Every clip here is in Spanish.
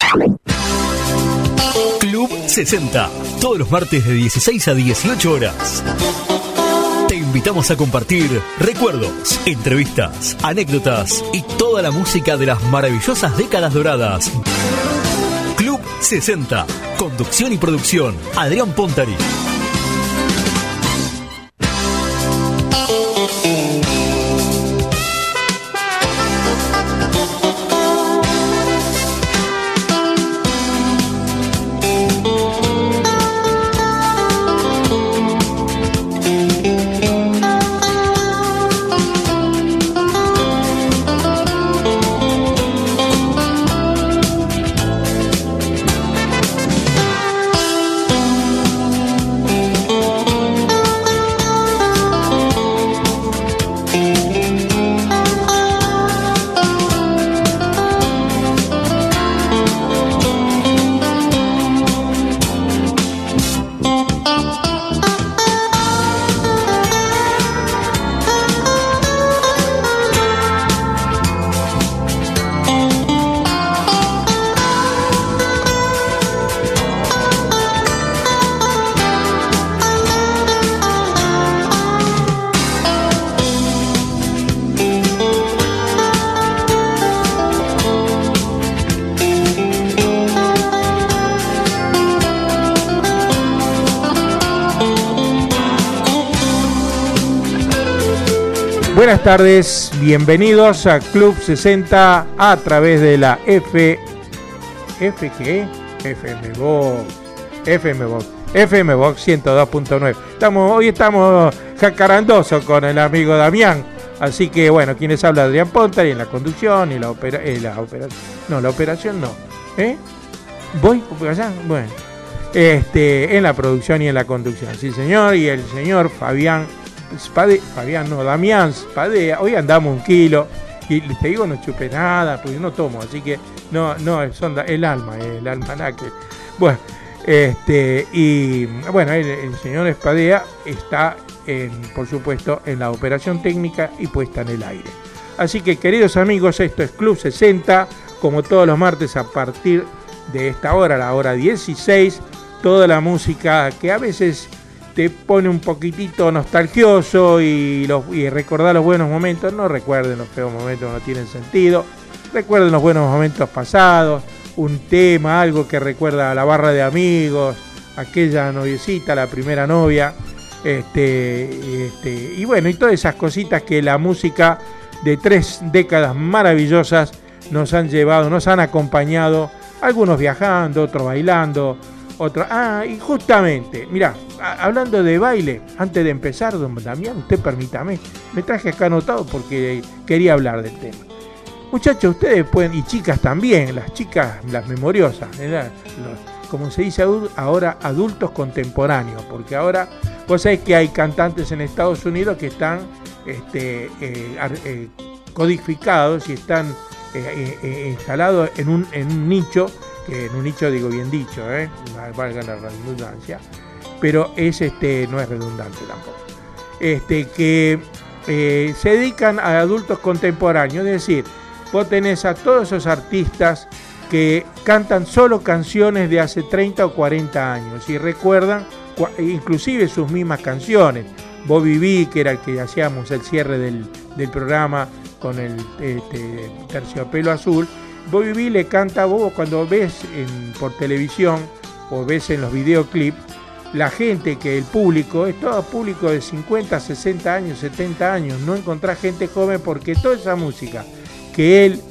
Club 60, todos los martes de 16 a 18 horas. Te invitamos a compartir recuerdos, entrevistas, anécdotas y toda la música de las maravillosas décadas doradas. Club 60, conducción y producción, Adrián Pontari. Buenas tardes, bienvenidos a Club 60 a través de la FM Box 102.9. Hoy estamos jacarandosos con el amigo Damián, así que bueno, quienes habla Adrián Pontari en la conducción y la operación no. ¿Voy allá? Bueno, en la producción y en la conducción, sí señor, y el señor Damián Spadea. Hoy andamos 1 kilo y te digo, no chupé nada, pues yo no tomo, así que no, son el almanaque. Bueno, y bueno, el señor Spadea está por supuesto en la operación técnica y puesta en el aire. Así que, queridos amigos, esto es Club 60, como todos los martes a partir de esta hora, la hora 16, toda la música que a veces te pone un poquitito nostalgioso y recordar los buenos momentos. No recuerden los feos momentos, no tienen sentido. Recuerden los buenos momentos pasados, un tema, algo que recuerda a la barra de amigos, aquella noviecita, la primera novia, y bueno, y todas esas cositas que la música de 3 décadas maravillosas nos han llevado, nos han acompañado, algunos viajando, otros bailando, y justamente, mirá, hablando de baile, antes de empezar, don Damián, usted permítame, me traje acá anotado porque quería hablar del tema. Muchachos, ustedes pueden, y chicas también, las memoriosas, como se dice ahora, adultos contemporáneos, porque ahora vos sabés que hay cantantes en Estados Unidos que están codificados y están instalados en un nicho, que en un nicho digo bien dicho, valga la redundancia, pero no es redundante tampoco, que se dedican a adultos contemporáneos, es decir, vos tenés a todos esos artistas que cantan solo canciones de hace 30 o 40 años y recuerdan inclusive sus mismas canciones. Vos viví, que era el que hacíamos el cierre del programa con el Terciopelo Azul. Vos viví le canta, vos cuando ves por televisión o ves en los videoclips, la gente, que el público es todo público de 50, 60 años, 70 años, no encontrás gente joven, porque toda esa música que él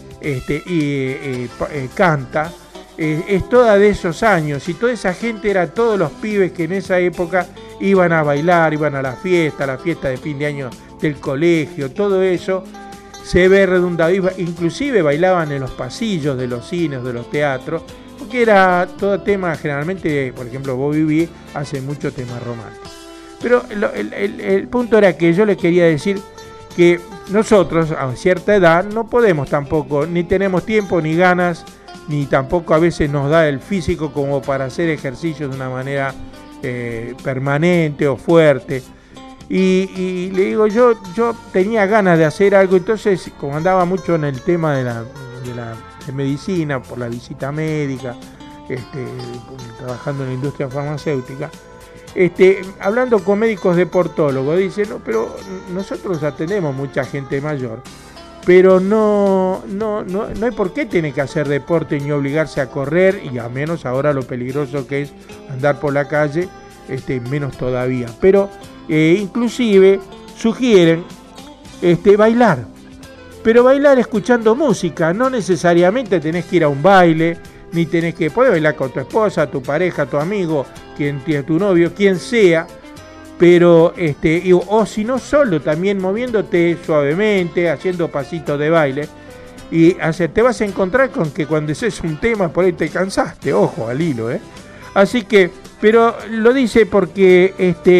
canta es toda de esos años, y toda esa gente era todos los pibes que en esa época iban a bailar, iban a la fiesta de fin de año del colegio, todo eso se ve redundado, inclusive bailaban en los pasillos de los cines, de los teatros, porque era todo tema, generalmente, por ejemplo, Vos Viví hace mucho tema romántico. Pero el punto era que yo les quería decir que nosotros a cierta edad no podemos tampoco, ni tenemos tiempo ni ganas, ni tampoco a veces nos da el físico como para hacer ejercicios de una manera permanente o fuerte. Y le digo, yo tenía ganas de hacer algo, entonces como andaba mucho en el tema de de medicina, por la visita médica, trabajando en la industria farmacéutica, hablando con médicos deportólogos, dicen, no, pero nosotros atendemos mucha gente mayor, pero no hay por qué tiene que hacer deporte ni obligarse a correr, y a menos ahora lo peligroso que es andar por la calle, menos todavía. Pero inclusive sugieren bailar, pero bailar escuchando música, no necesariamente tenés que ir a un baile, ni tenés que, podés bailar con tu esposa, tu pareja, tu amigo, tu novio, quien sea, pero o si no solo, también moviéndote suavemente, haciendo pasitos de baile, y te vas a encontrar con que cuando haces un tema por ahí te cansaste, ojo al hilo, así que, pero lo dice porque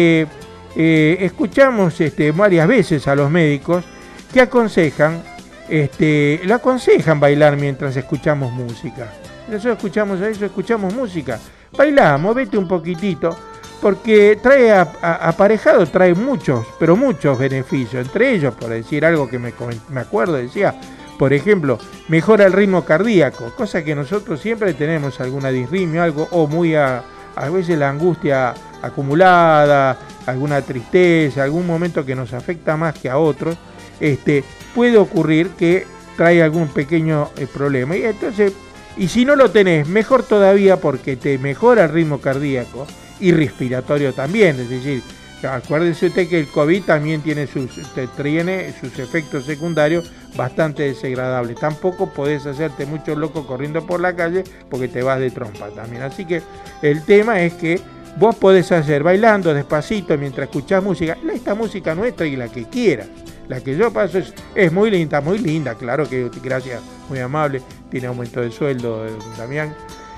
escuchamos varias veces a los médicos que aconsejan, lo aconsejan bailar mientras escuchamos música. Nosotros escuchamos música, bailamos, vete un poquitito, porque trae aparejado, trae muchos, pero muchos beneficios. Entre ellos, por decir algo que me acuerdo, decía, por ejemplo, mejora el ritmo cardíaco, cosa que nosotros siempre tenemos alguna disritmia, algo, o muy a veces la angustia acumulada, alguna tristeza, algún momento que nos afecta más que a otros, puede ocurrir que trae algún pequeño problema. Y entonces, y si no lo tenés, mejor todavía, porque te mejora el ritmo cardíaco y respiratorio también. Es decir, acuérdense usted que el COVID también tiene sus efectos secundarios bastante desagradables. Tampoco podés hacerte mucho loco corriendo por la calle porque te vas de trompa también. Así que el tema es que vos podés hacer bailando despacito mientras escuchás música, esta música nuestra y la que quieras. La que yo paso es muy linda, claro que gracias, muy amable, tiene aumento de sueldo, Damián,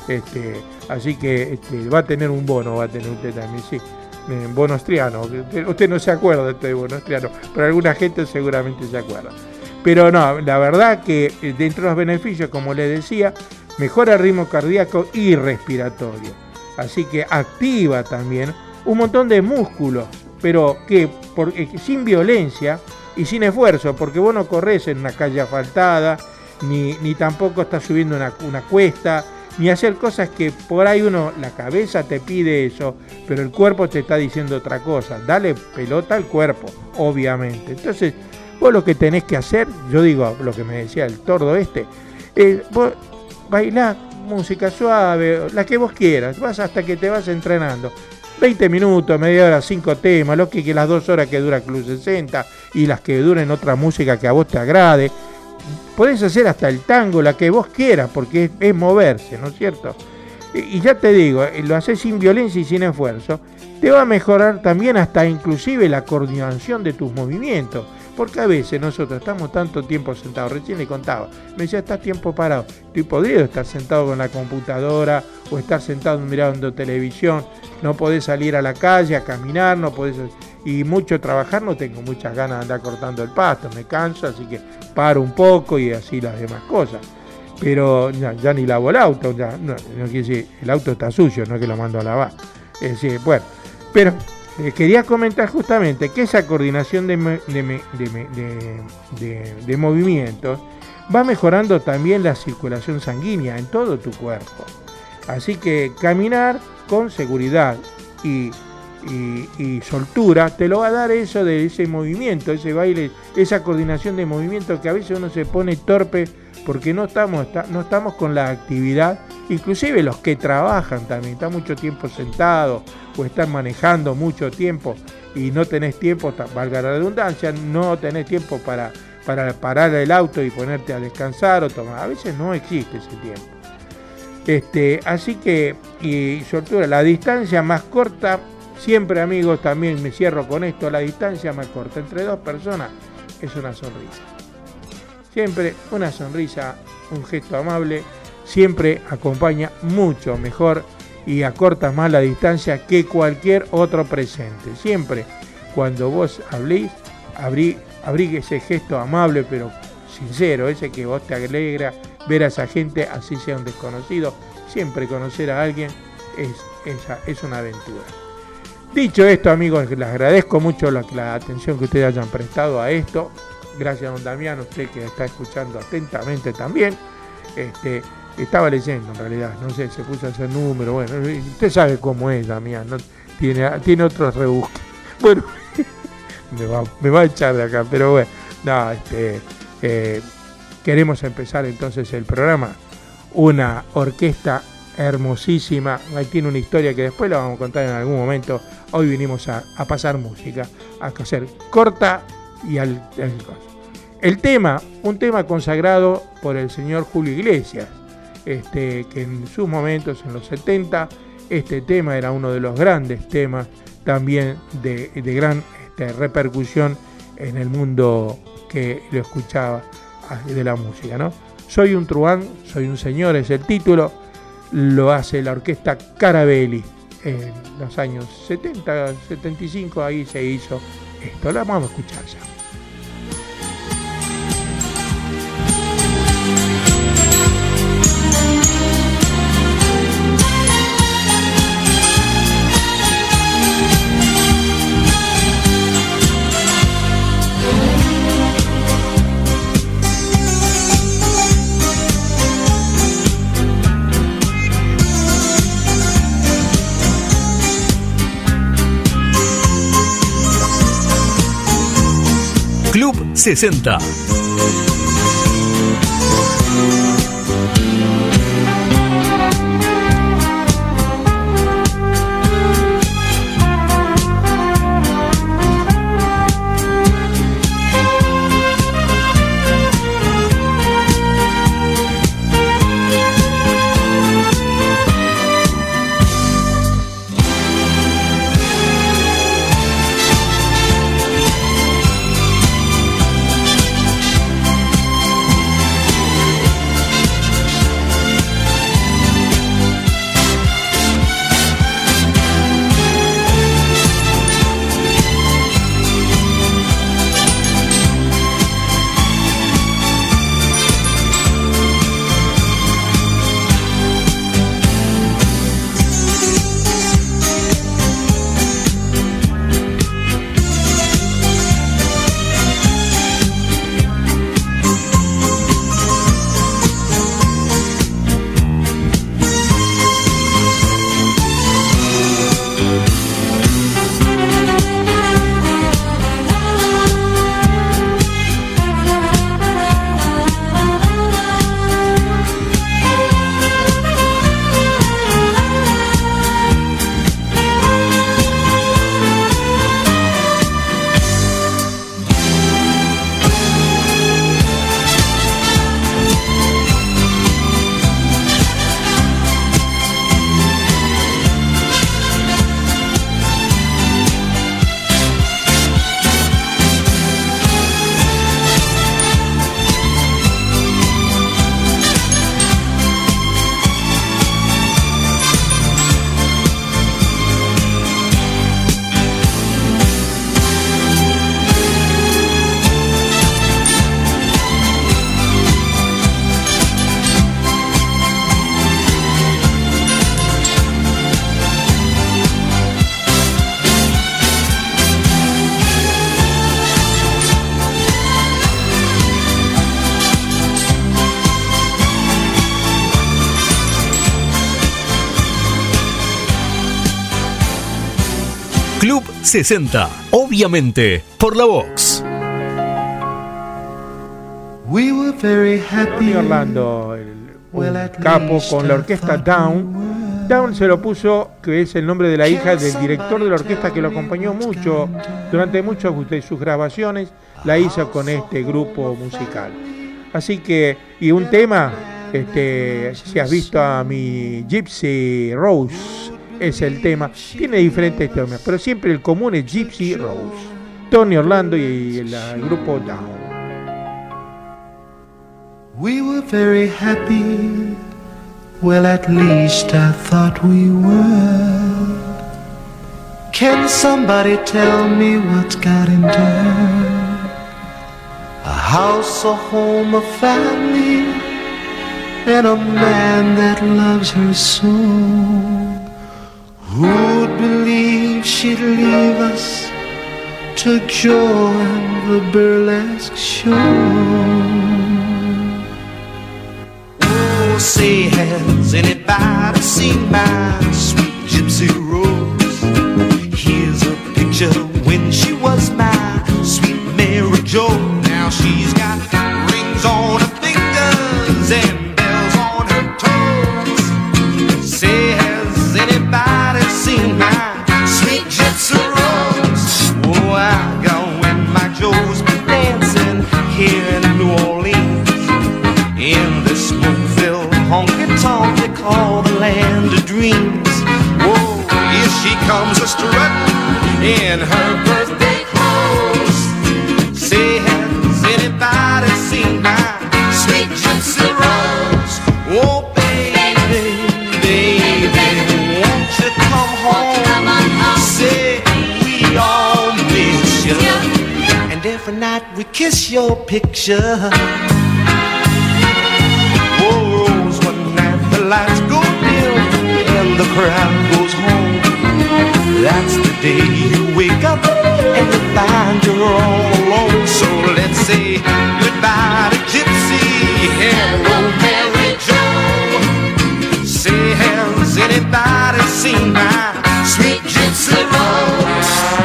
así que va a tener un bono, va a tener usted también, sí, bonostriano, usted no se acuerda de este bonostriano, pero alguna gente seguramente se acuerda. Pero no, la verdad que dentro de los beneficios, como les decía, mejora el ritmo cardíaco y respiratorio, así que activa también un montón de músculos, pero que sin violencia y sin esfuerzo, porque vos no corres en una calle asfaltada, ni tampoco estás subiendo una cuesta, ni hacer cosas que por ahí la cabeza te pide eso, pero el cuerpo te está diciendo otra cosa. Dale pelota al cuerpo, obviamente. Entonces, vos lo que tenés que hacer, yo digo lo que me decía el tordo vos bailá música suave, la que vos quieras, vas hasta que te vas entrenando. 20 minutos, media hora, 5 temas, lo que las 2 horas que dura Club 60 y las que duren otra música que a vos te agrade. Podés hacer hasta el tango, la que vos quieras, porque es moverse, ¿no es cierto? Y ya te digo, lo haces sin violencia y sin esfuerzo, te va a mejorar también hasta inclusive la coordinación de tus movimientos, porque a veces nosotros estamos tanto tiempo sentados, recién le contaba, me decía, estás tiempo parado, estoy podrido estar sentado con la computadora o estar sentado mirando televisión, no podés salir a la calle a caminar, no podés, y mucho trabajar, no tengo muchas ganas de andar cortando el pasto, me canso, así que paro un poco y así las demás cosas. Pero ya ni lavo el auto, no quiere decir, el auto está sucio, no es que lo mando a lavar. Es decir, bueno, pero quería comentar justamente que esa coordinación de movimientos va mejorando también la circulación sanguínea en todo tu cuerpo. Así que caminar con seguridad y soltura te lo va a dar eso de ese movimiento, ese baile, esa coordinación de movimiento que a veces uno se pone torpe porque no estamos con la actividad. Inclusive los que trabajan también, están mucho tiempo sentados o están manejando mucho tiempo y no tenés tiempo, valga la redundancia, no tenés tiempo para parar el auto y ponerte a descansar o tomar. A veces no existe ese tiempo. Así que, y soltura, la distancia más corta, siempre amigos, también me cierro con esto, la distancia más corta entre dos personas es una sonrisa. Siempre una sonrisa, un gesto amable, siempre acompaña mucho mejor y acorta más la distancia que cualquier otro presente. Siempre cuando vos hablís, abrí ese gesto amable pero sincero, ese que vos te alegra ver a esa gente, así sea un desconocido. Siempre conocer a alguien es una aventura. Dicho esto, amigos, les agradezco mucho la atención que ustedes hayan prestado a esto. Gracias, don Damián, usted que está escuchando atentamente también. Estaba leyendo en realidad, no sé, se puso a hacer número, bueno, usted sabe cómo es, Damián, ¿no? Tiene otros rebusques. Bueno, me va a echar de acá, pero bueno, no, queremos empezar entonces el programa. Una orquesta hermosísima, ahí tiene una historia que después la vamos a contar en algún momento. Hoy vinimos a pasar música, a hacer corta y al el tema, un tema consagrado por el señor Julio Iglesias, que en sus momentos, en los 70, este tema era uno de los grandes temas también de gran repercusión en el mundo que lo escuchaba de la música, ¿no? Soy un truán, soy un señor, es el título, lo hace la orquesta Carabelli en los años 70, 75, ahí se hizo esto, la vamos a escuchar ya. Club 60. Club 60, obviamente, por la Vox. Tony Orlando, un capo con la orquesta Down. Down se lo puso, que es el nombre de la hija del director de la orquesta que lo acompañó mucho, durante muchas de sus grabaciones, la hizo con este grupo musical. Así que, y un tema, si has visto a mi Gypsy Rose, es el tema, tiene diferentes temas, pero siempre el común es Gypsy Rose, Tony Orlando y el grupo Down. We were very happy, well at least I thought we were. Can somebody tell me what's got into her? A house, a home, a family, and a man that loves her so. Who'd believe she'd leave us to join the burlesque show? say, has anybody seen my sweet gypsy rose? Here's a picture when she was my sweet Mary Jo. Now she's got rings on her fingers and bells on her toes. Say, has anybody seen my sweet gypsy rose? Oh, I got when my Joe's been dancing here in New Orleans, in this smoke-filled honky-tonk they call the land of dreams. Whoa, here she comes a-strutting in her birthday clothes. Say, has anybody seen my sweet gypsy rose? Oh, baby, baby, won't you come home? Say, we all miss you, and every night we kiss your picture. Oh, Rose, one night the lights go dim and the crowd goes home. That's the day you wake up and you find you're all alone. So let's say goodbye to Gypsy, hello Mary Jo. Say, has anybody seen my sweet Gypsy Rose?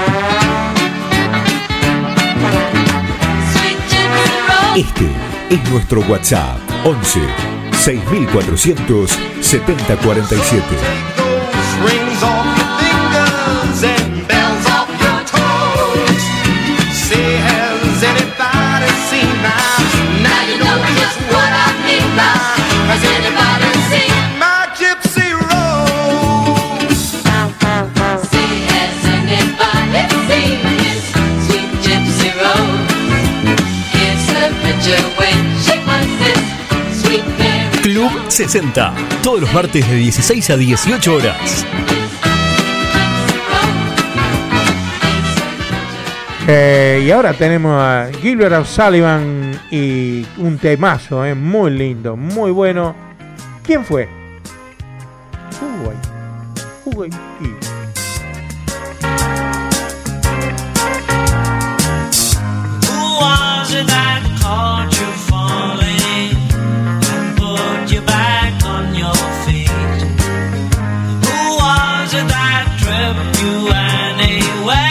Sweet Gypsy Rose. Este es nuestro WhatsApp 11 6400 7047. Rings off your fingers and bells off your toes. Say, has anybody seen my? Now you know just what I mean by. Has anybody seen my Gypsy Rose? Say, has anybody seen his sweet Gypsy Rose? Here's her picture when she was his sweet Mary. Club 60, todos los martes de 16 a 18 horas. Y ahora tenemos a Gilbert O'Sullivan y un temazo, muy lindo, muy bueno. ¿Quién fue? Hugo. Who was it that caught you falling and put you back on your feet? Who was it that tripped you anyway?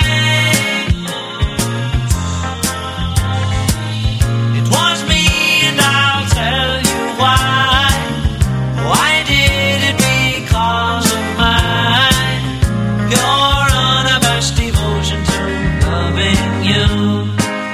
It was me, and I'll tell you why. Why did it? Because of my pure unabashed devotion to loving you.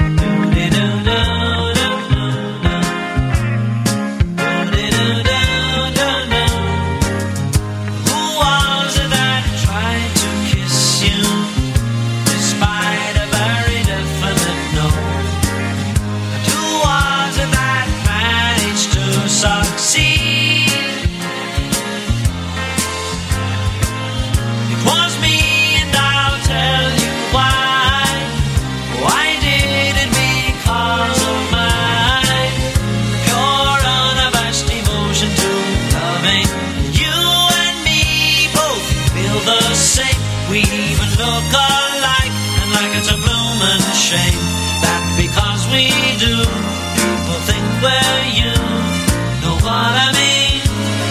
We even look alike, and like it's a bloomin' shame that because we do, people think we're you. Know what I mean?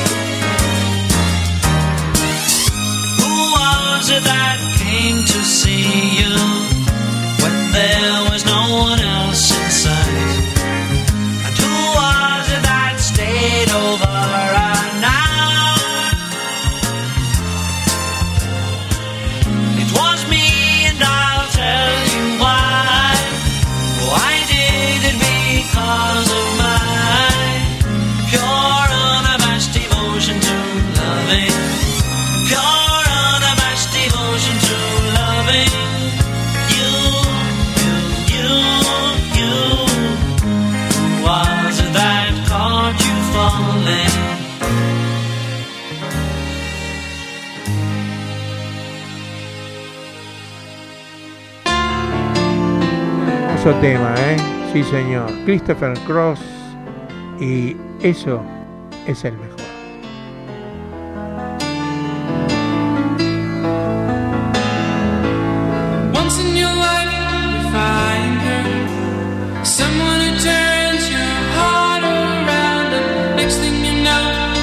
Who was it that came to see you when there was no one else in sight? And who was it that stayed over a night? Because of my pure unabashed devotion to loving, pure unabashed devotion to loving you. Who was it that caught you falling? Hermoso tema, Sí, señor. Christopher Cross, y eso es el mejor. Once in your life you find her, someone who turns your heart around, and next thing you know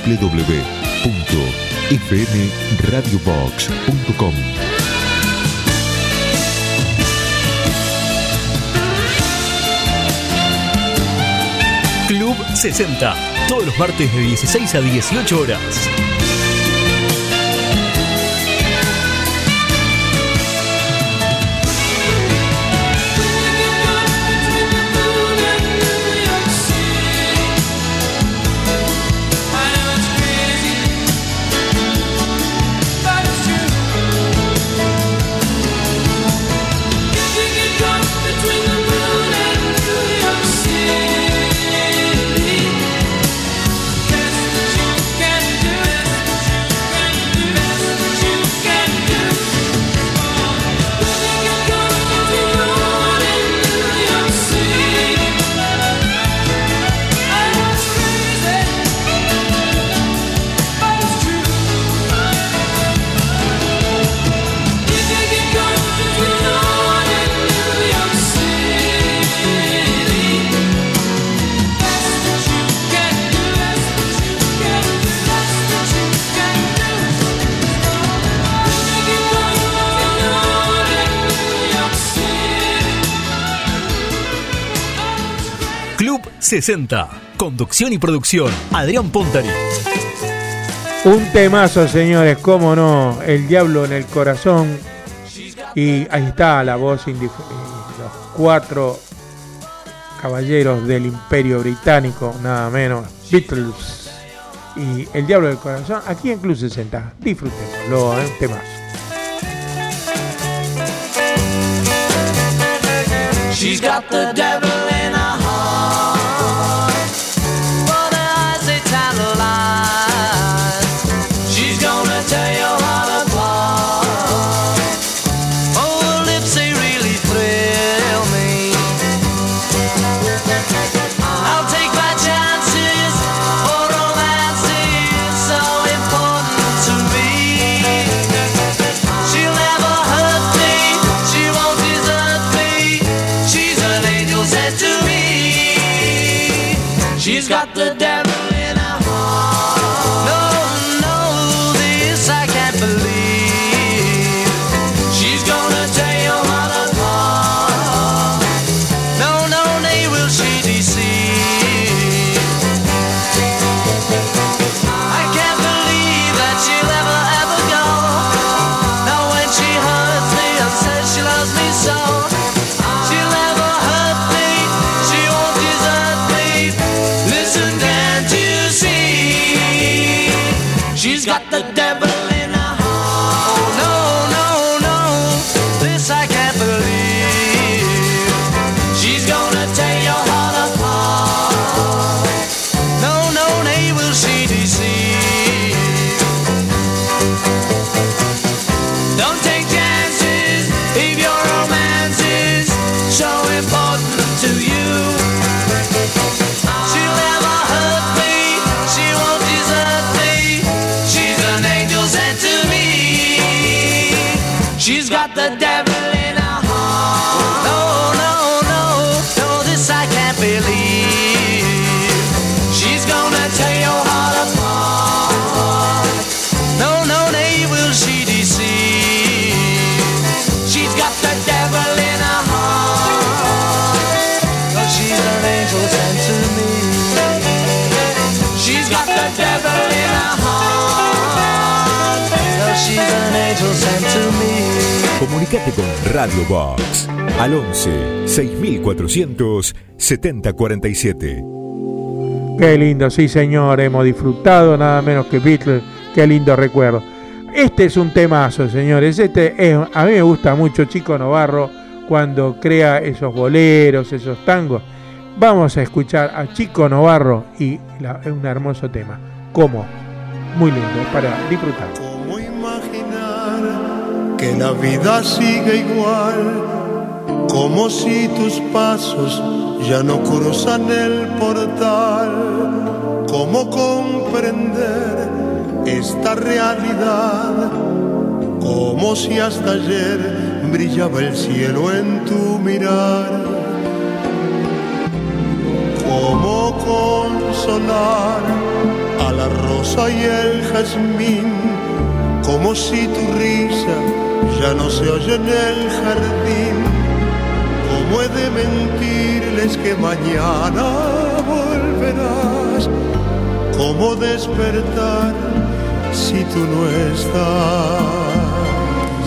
www.fmradiobox.com. Club 60, todos los martes de 16 a 18 horas. Club 60, conducción y producción, Adrián Pontari. Un temazo, señores, cómo no, El Diablo en el Corazón. Y ahí está la voz, los 4 caballeros del Imperio Británico, nada menos, Beatles. Y El Diablo en el Corazón, aquí en Club 60. Disfrutémoslo, un temazo. She's got the devil in her heart, but her eyes they tantalize. She's gonna tear your heart apart. Oh, her lips they really thrill me. I'll take my chances, for romance is so important to me. She'll never hurt me, she won't desert me. She's an angel sent to me. She's got the devil in her heart. No, no, this I can't believe. She's gonna tear your heart apart. No, no, nay, will she deceive. I can't believe that she'll ever, ever go. Now when she hurts me and says she loves me so, she'll never hurt me, she won't desert me. Listen, can't you see? She's got the devil in her heart. Oh, no, no, no, this I can't believe. She's gonna tear your heart apart. No, no, nay, will she deceive. Don't take chances if your romance is so important to you. She'll never hurt me, she won't desert me. She's an angel sent to me. She's got the devil in her heart. No, no, no, no, this I can't believe. She's gonna tear your heart apart. No, no, nay, will she deceive. She's got the devil in her heart. Oh, she's an angel sent to me. She's got the devil in her heart. Oh, she's an angel sent to me. Comunicate con Radio Box al 11 6400 7047. Qué lindo, sí señor, hemos disfrutado nada menos que Beatles, qué lindo recuerdo. Este es un temazo, señores, a mí me gusta mucho Chico Novarro cuando crea esos boleros, esos tangos. Vamos a escuchar a Chico Novarro y un hermoso tema, como muy lindo para disfrutar. ¿Cómo imaginar que la vida sigue igual? Como si tus pasos ya no cruzan el portal. ¿Cómo comprender esta realidad? Como si hasta ayer brillaba el cielo en tu mirar. ¿Cómo consolar a la rosa y el jazmín, como si tu risa ya no se oye en el jardín. ¿Cómo he de mentirles que mañana volverás? ¿Cómo despertar si tú no estás?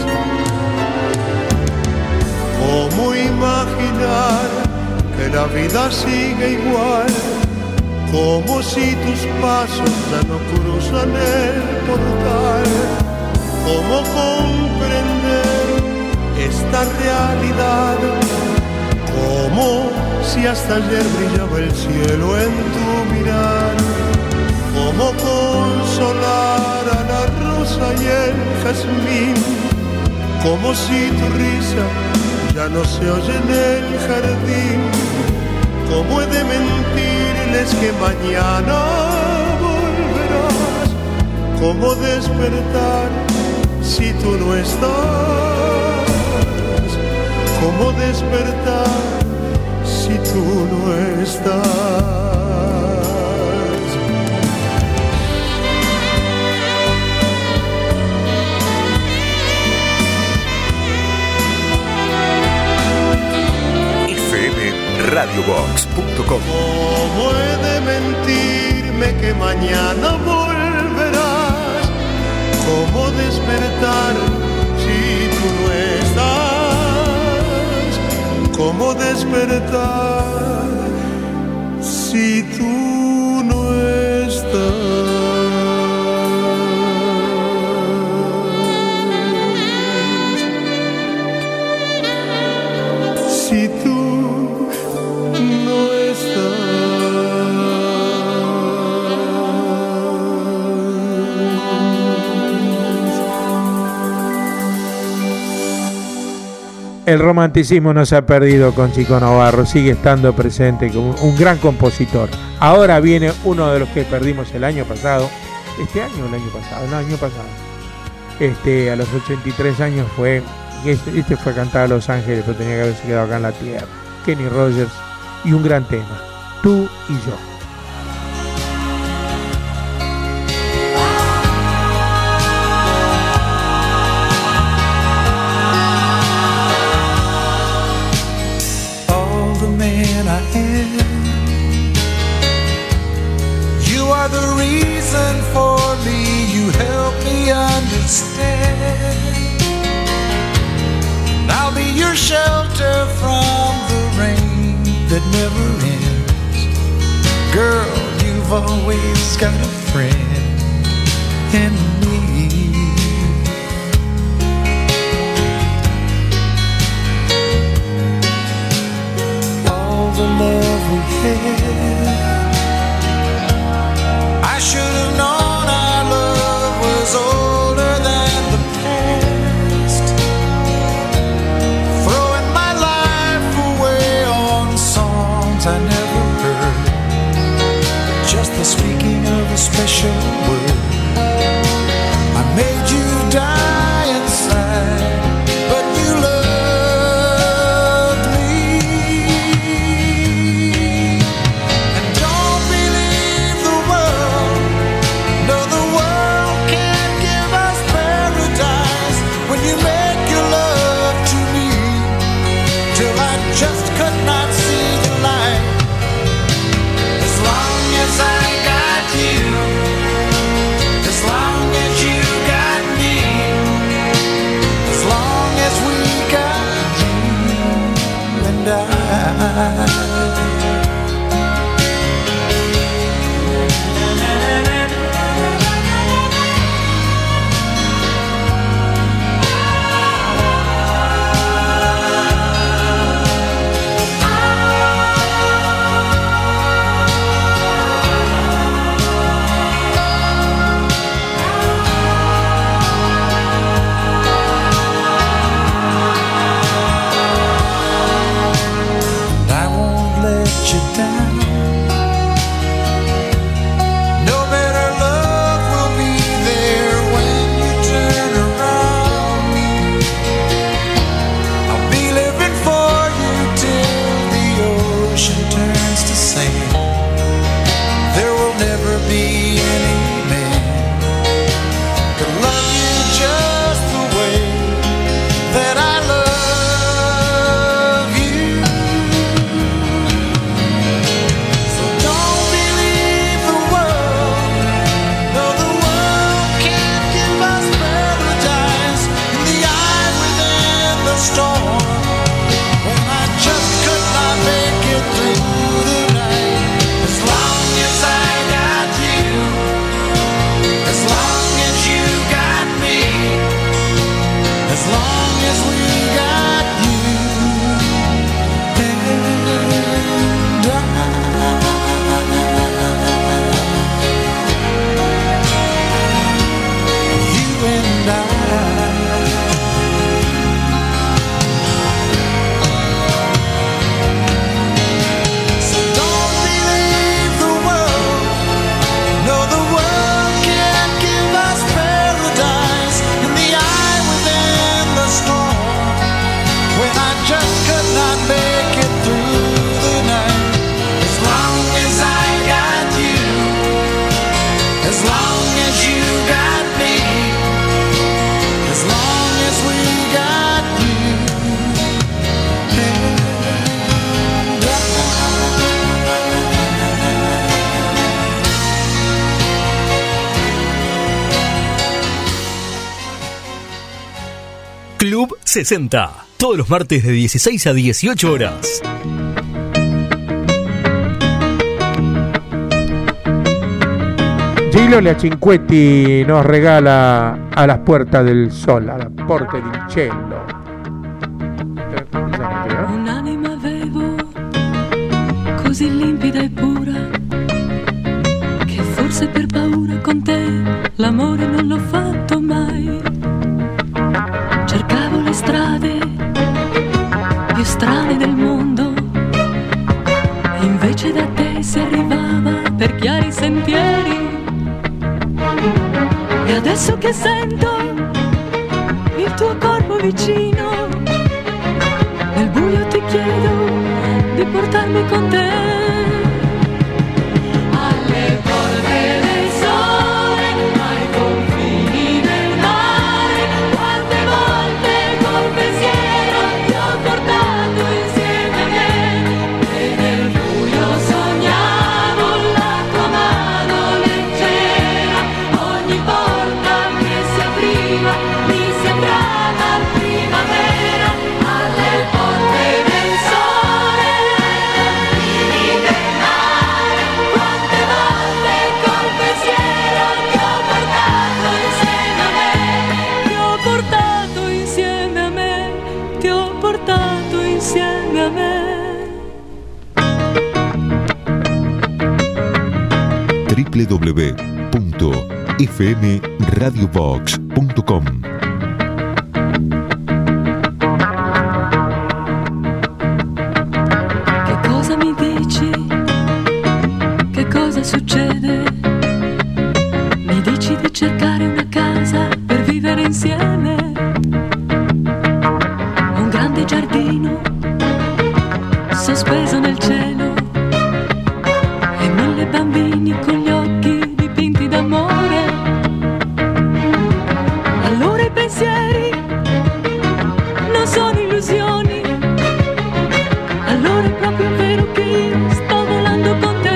¿Cómo imaginar que la vida sigue igual? Como si tus pasos ya no cruzan el portal. ¿Cómo comprender esta realidad? Como si hasta ayer brillaba el cielo en tu mirar. ¿Cómo consolar a la rosa y el jazmín? Como si tu risa ya no se oye en el jardín. ¿Cómo he de mentirles que mañana volverás? ¿Cómo despertar si tú no estás? ¿Cómo despertar si tú no estás? radiobox.com. ¿Cómo he de mentirme que mañana volverás? ¿Cómo despertar si tú no estás? ¿Cómo despertar si tú no estás? Si tú no estás. El romanticismo no se ha perdido con Chico Novarro, sigue estando presente como un gran compositor. Ahora viene uno de los que perdimos el año pasado. ¿Este año o el año pasado? No, el año pasado. A los 83 años fue. Este fue a cantar a Los Ángeles, pero tenía que haberse quedado acá en la tierra. Kenny Rogers, y un gran tema, Tú y Yo. All the man I am, you are the reason for me, you help me understand. I'll be your shelter from the rain that never ends. Girl, you've always got a friend in me. All the love we had, I should have known our love was older than the past. Throwing my life away on songs I never heard, just the speaking of a special word. I made you die inside, but you loved me. And don't believe the world, no, the world can't give us paradise when you make your love to me, till I just could not see the light. As long as I got you, as long as you got me, as long as we got you and I. I won't as we got you and so don't believe the world. No, the world can't give us paradise in the eye within the storm. When I just could not make it through the night. As long as I got you, as long as you got me, as long as we got you and Club 60, todos los martes de 16 a 18 horas. Gilo La Cinquetti nos regala A las puertas del sol, a la porte del cielo. Un'anima avevo così limpida e pura che forse per paura con te l'amore non l'ho fatto mai. Cercavo le strade più strane del mondo e invece da te si arrivava per chiari sentieri. E adesso che sento il tuo corpo vicino, nel buio ti chiedo di portarmi con te. Alle porte del sole, ai confini del mare, quante volte col pensiero ti ho portato insieme a me. E nel buio sognavo la tua mano leggera, ogni porta che si apriva mi sembrava primavera. Alle porte del sole, ai confini del mare, quante volte col pensiero ti ho portato insieme a me. Ti ho portato insieme a me, ti ho portato insieme a me. www.fmradiobox.com. Che cosa mi dici? Che cosa succede? Mi dici di cercare una casa per vivere insieme. Un grande giardino sospeso nel cielo e 1000 bambini con gli occhi dipinti d'amore. Allora i pensieri non sono illusioni. Allora è proprio vero che io sto volando con te.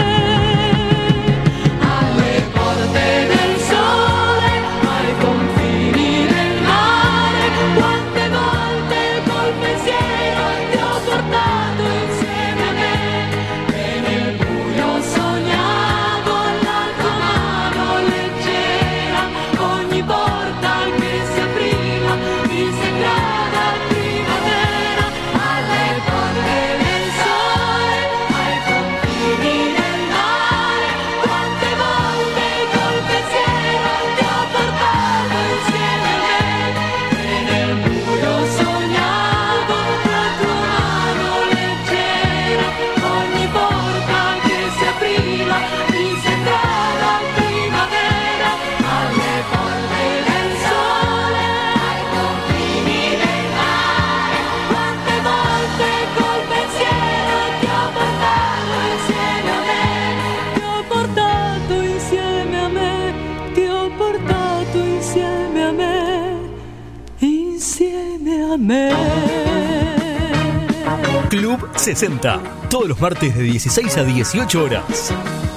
Alle porte del sole, ai confini del mare, quante volte col pensiero ti ho portato insieme a me. E nel buio sognavo la tua mano leggera, ogni porta che si apriva mi sembrava primavera. Alle porte del sole, ai confini del mare, quante volte col pensiero ti ho portato insieme a me. E nel buio sognavo la tua mano leggera, ogni porta che si apriva mi sembrava primavera. Alle porte del sole, ai confini del mare, quante volte col pensiero ti ho portato insieme a me. Ti ho portato insieme a me, ti ho portato insieme a me, insieme a me. Club 60, todos los martes de 16 a 18 horas.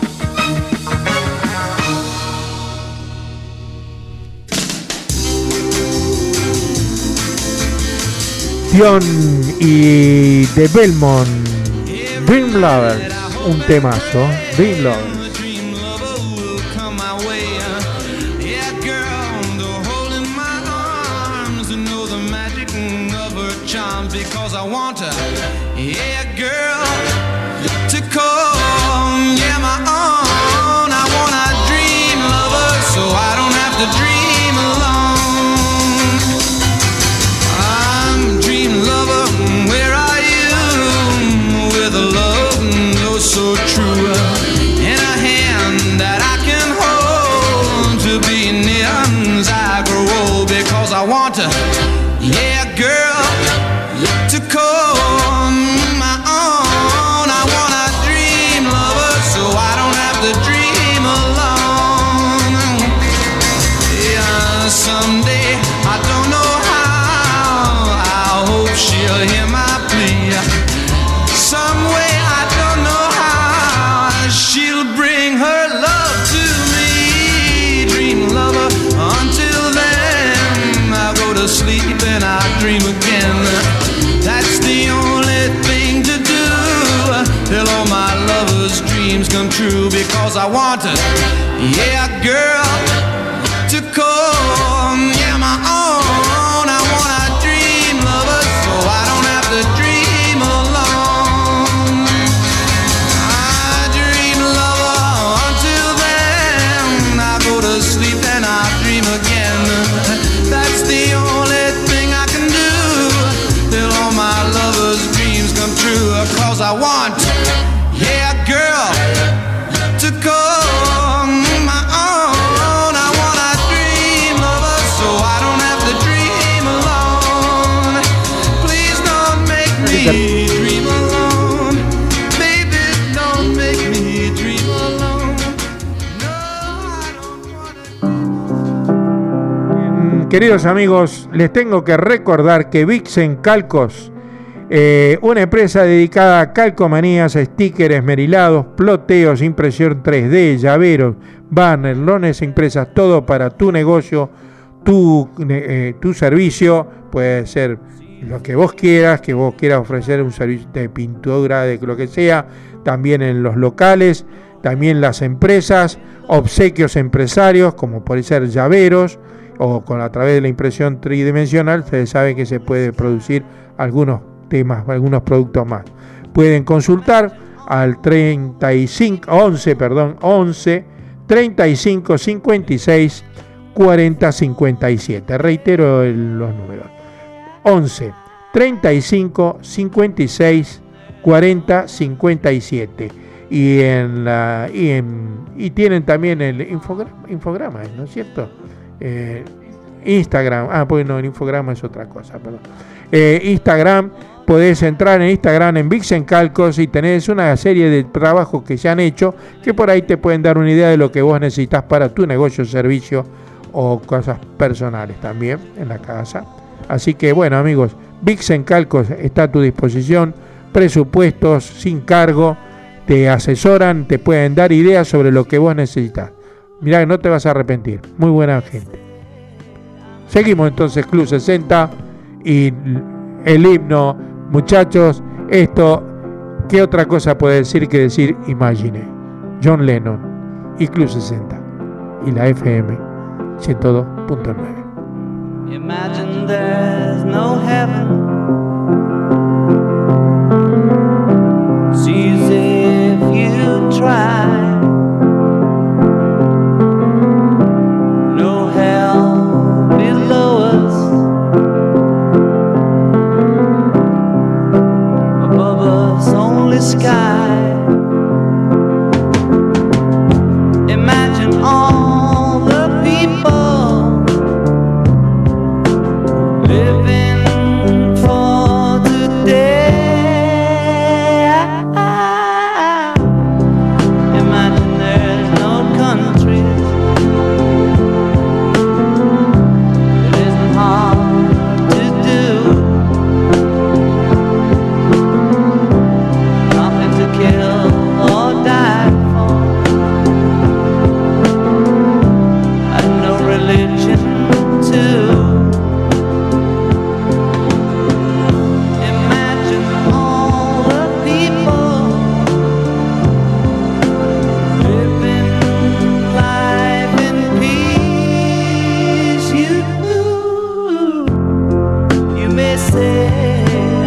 Dion y The Belmont, Dream Lover, un temazo, Dream Lover. dream lover will come my way. Yeah, girl, the hole in my arms, you know the magic because I want her, yeah, girl, to call, yeah, my own. I want a dream lover so I don't have to dream alone. I'm a dream lover, where are you? With a love oh so true, in a hand that I can hold, to be near as I grow old, because I want her, yeah, girl, to call my own. I want a dream lover so I don't have to dream alone. Yeah, someday, I don't know how, I hope she'll hear my plea. Some way, I don't know how, she'll bring her love to me. Dream lover, until then I go to sleep and I dream again. That's the only thing to do till all my lovers' dreams come true, because I want her, yeah, girl, to call, yeah, my own. I want a dream lover so I don't have to dream alone. I dream lover, until then I go to sleep and I dream again. That's the only thing I can do till all my lovers' dreams come true, cause I want, yeah, girl, to call my own. I want a dream lover so I don't have to dream alone. Please don't make me dream alone. Baby, don't make me dream alone. No, I don't wanna. Queridos amigos, les tengo que recordar que Vixen Calcos, una empresa dedicada a calcomanías, stickers, esmerilados, ploteos, impresión 3D, llaveros, banners, lones impresas, todo para tu negocio, tu servicio. Puede ser lo que vos quieras ofrecer un servicio de pintura, de lo que sea, también en los locales, también las empresas, obsequios empresarios, como puede ser llaveros, o a través de la impresión tridimensional. Ustedes saben que se puede producir algunos temas, algunos productos más. Pueden consultar al 11 35 56 40 57. Reitero los números: 11 35 56 40 57. Y tienen también el infograma, ¿no es cierto? Instagram, pues no, el infograma es otra cosa, perdón. Instagram, podés entrar en Instagram en Vixen Calcos y tenés una serie de trabajos que se han hecho que por ahí te pueden dar una idea de lo que vos necesitas para tu negocio, servicio o cosas personales también en la casa. Así que bueno, amigos, Vixen Calcos está a tu disposición, presupuestos sin cargo, te asesoran, te pueden dar ideas sobre lo que vos necesitas. Mirá que no te vas a arrepentir, muy buena gente. Seguimos entonces Club 60 y el himno, muchachos. Esto, ¿qué otra cosa puede decir que decir Imagine? John Lennon y Club 60 y la FM 102.9. Imagine there's no heaven. It's easy if you try. No hell below us. Above us only sky. Imagine all the people living for today. Imagine there's no countries. It isn't hard to do. Nothing to kill or die for. And no religion too. Imagine all the people living life in peace. You may say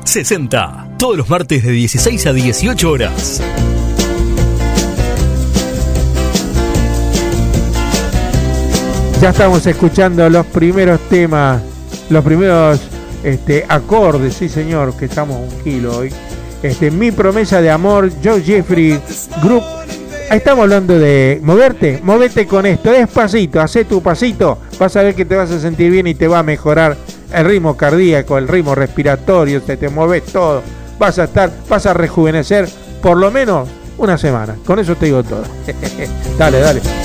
60. Todos los martes de 16 a 18 horas. Ya estamos escuchando los primeros temas, los primeros acordes, sí señor, que estamos un kilo hoy. Mi promesa de amor, Joe Jeffrey Group. Estamos hablando de moverte con esto, despacito, hacé tu pasito, vas a ver que te vas a sentir bien y te va a mejorar el ritmo cardíaco, el ritmo respiratorio, te mueves todo, vas a rejuvenecer por lo menos una semana, con eso te digo todo. Dale.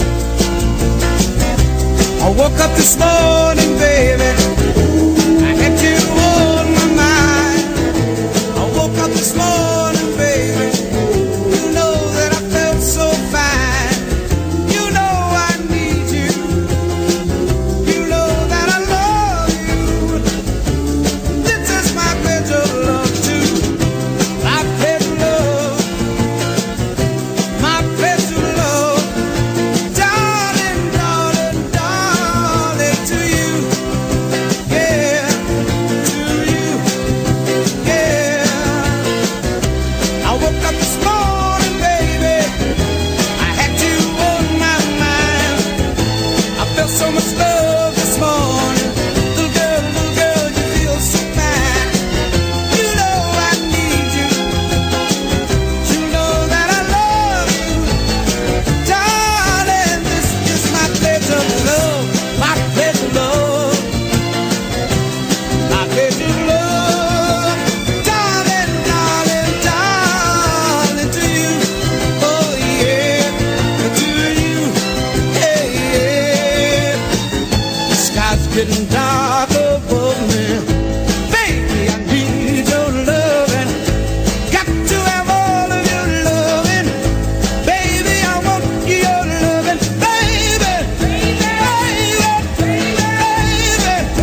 I woke up this morning, baby. I had you on my mind. I woke up this morning, baby. You know that I felt so fine. You know I need you. You know that I love you. This is my pledge of love too. My pledge of love. My pledge of love. Darling, darling, darling, to you. Yeah, to you. Yeah. I woke up this morning, baby. I had you on my mind. I felt so much love this morning. Little girl, you feel so fine. You know I need you. You know that I love you. Darling, this is my pledge of love. My pledge of love. My pledge of love. Darling, darling, darling, to you. Oh yeah, to you. Yeah, yeah. The sky's getting dark above me. Baby, I need your loving. Got to have all of your loving. Baby, I want your loving. Baby, baby, baby, baby,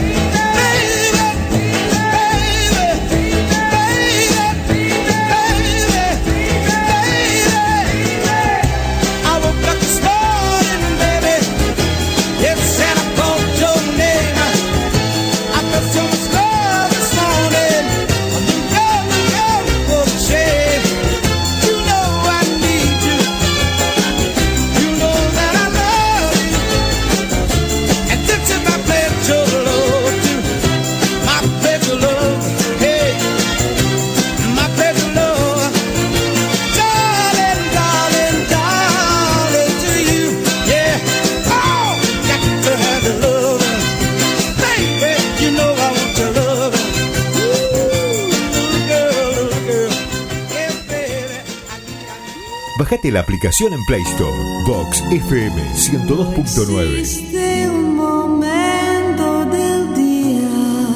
I woke up this morning, baby. Yes, and I called your name. I felt so much love this morning. Girl, for shame. You know I need you. You know that I love you. And this is my pledge of love too. My pledge of love. Hey, my pledge of love. Darling, darling, darling, to you. Yeah. Oh, got to have your loving. Baby, you know I want your loving. Ooh, little girl. Yeah, baby. Bájate la aplicación en Play Store. Vox FM 102.9. Existe un momento del día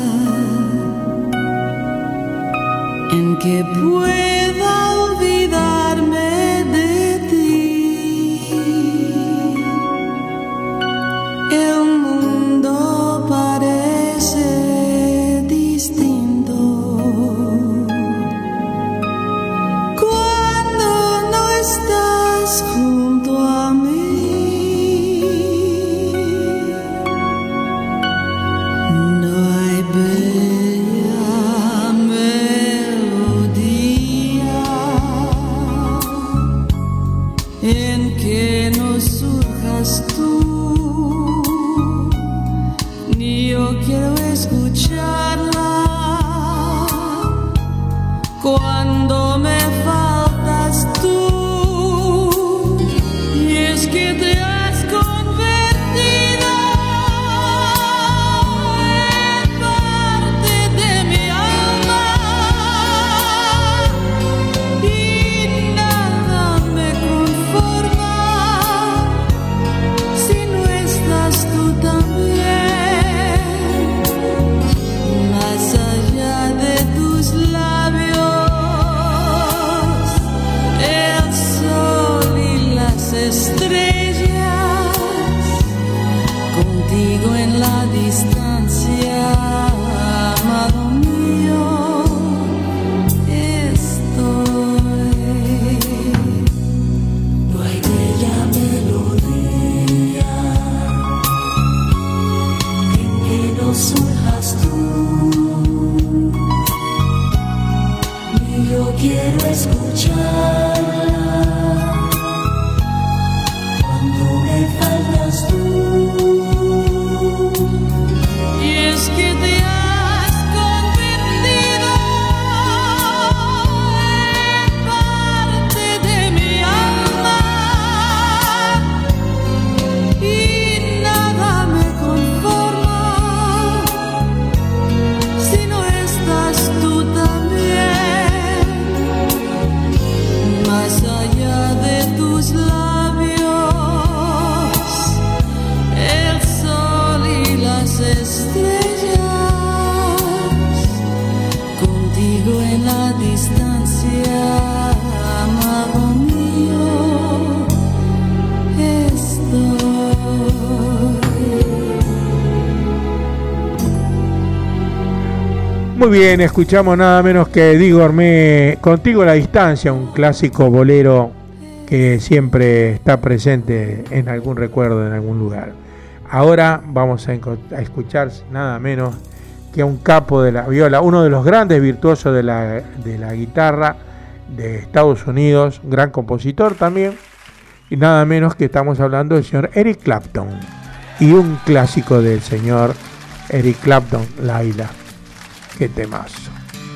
en que pueda olvidarme de ti. El mundo parece distinto cuando no estás junto a mí. No hay bella melodía en que no surjas tú, ni yo quiero escucharla cuando me faltas tú. Y es que te has convertido en parte de mi alma y nada me conforma Muy bien, escuchamos nada menos que Di Gourmet, Contigo a la distancia, un clásico bolero que siempre está presente en algún recuerdo, en algún lugar. Ahora vamos a escuchar nada menos que a un capo de la viola, uno de los grandes virtuosos de la guitarra de Estados Unidos, un gran compositor también, y nada menos que estamos hablando del señor Eric Clapton, y un clásico del señor Eric Clapton, Laila. Qué temazo.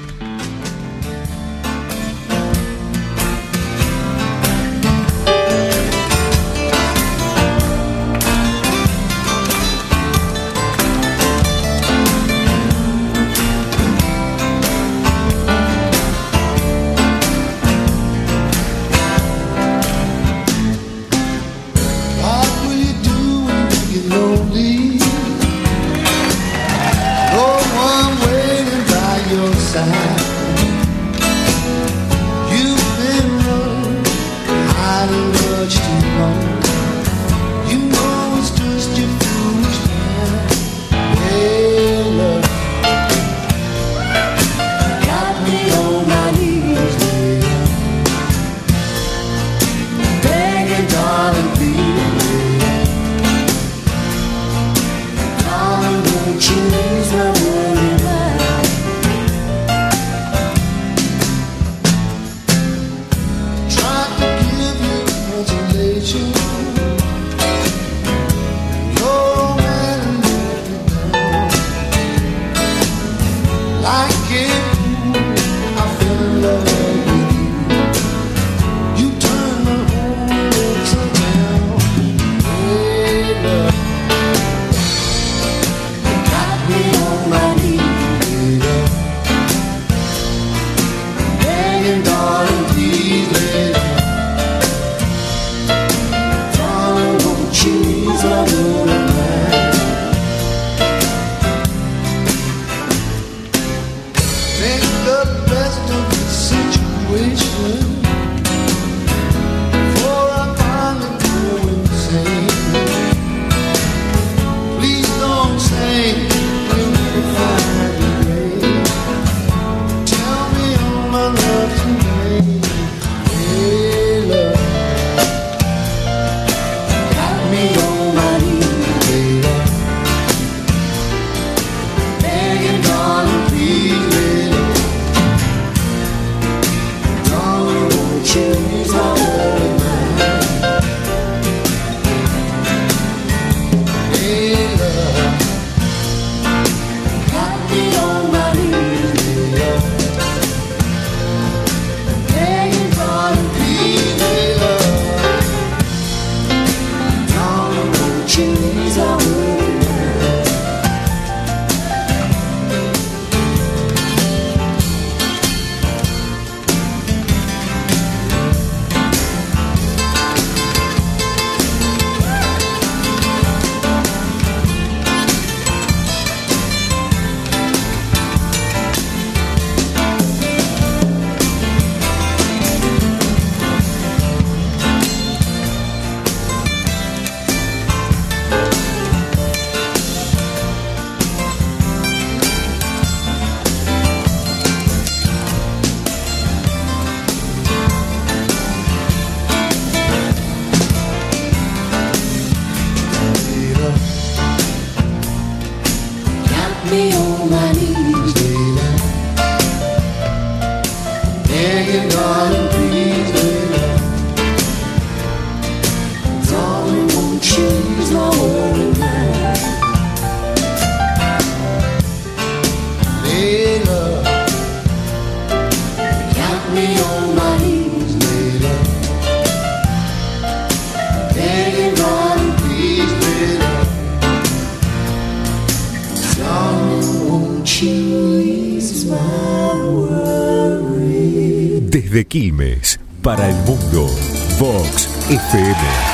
Desde Quilmes, para el mundo, Vox FM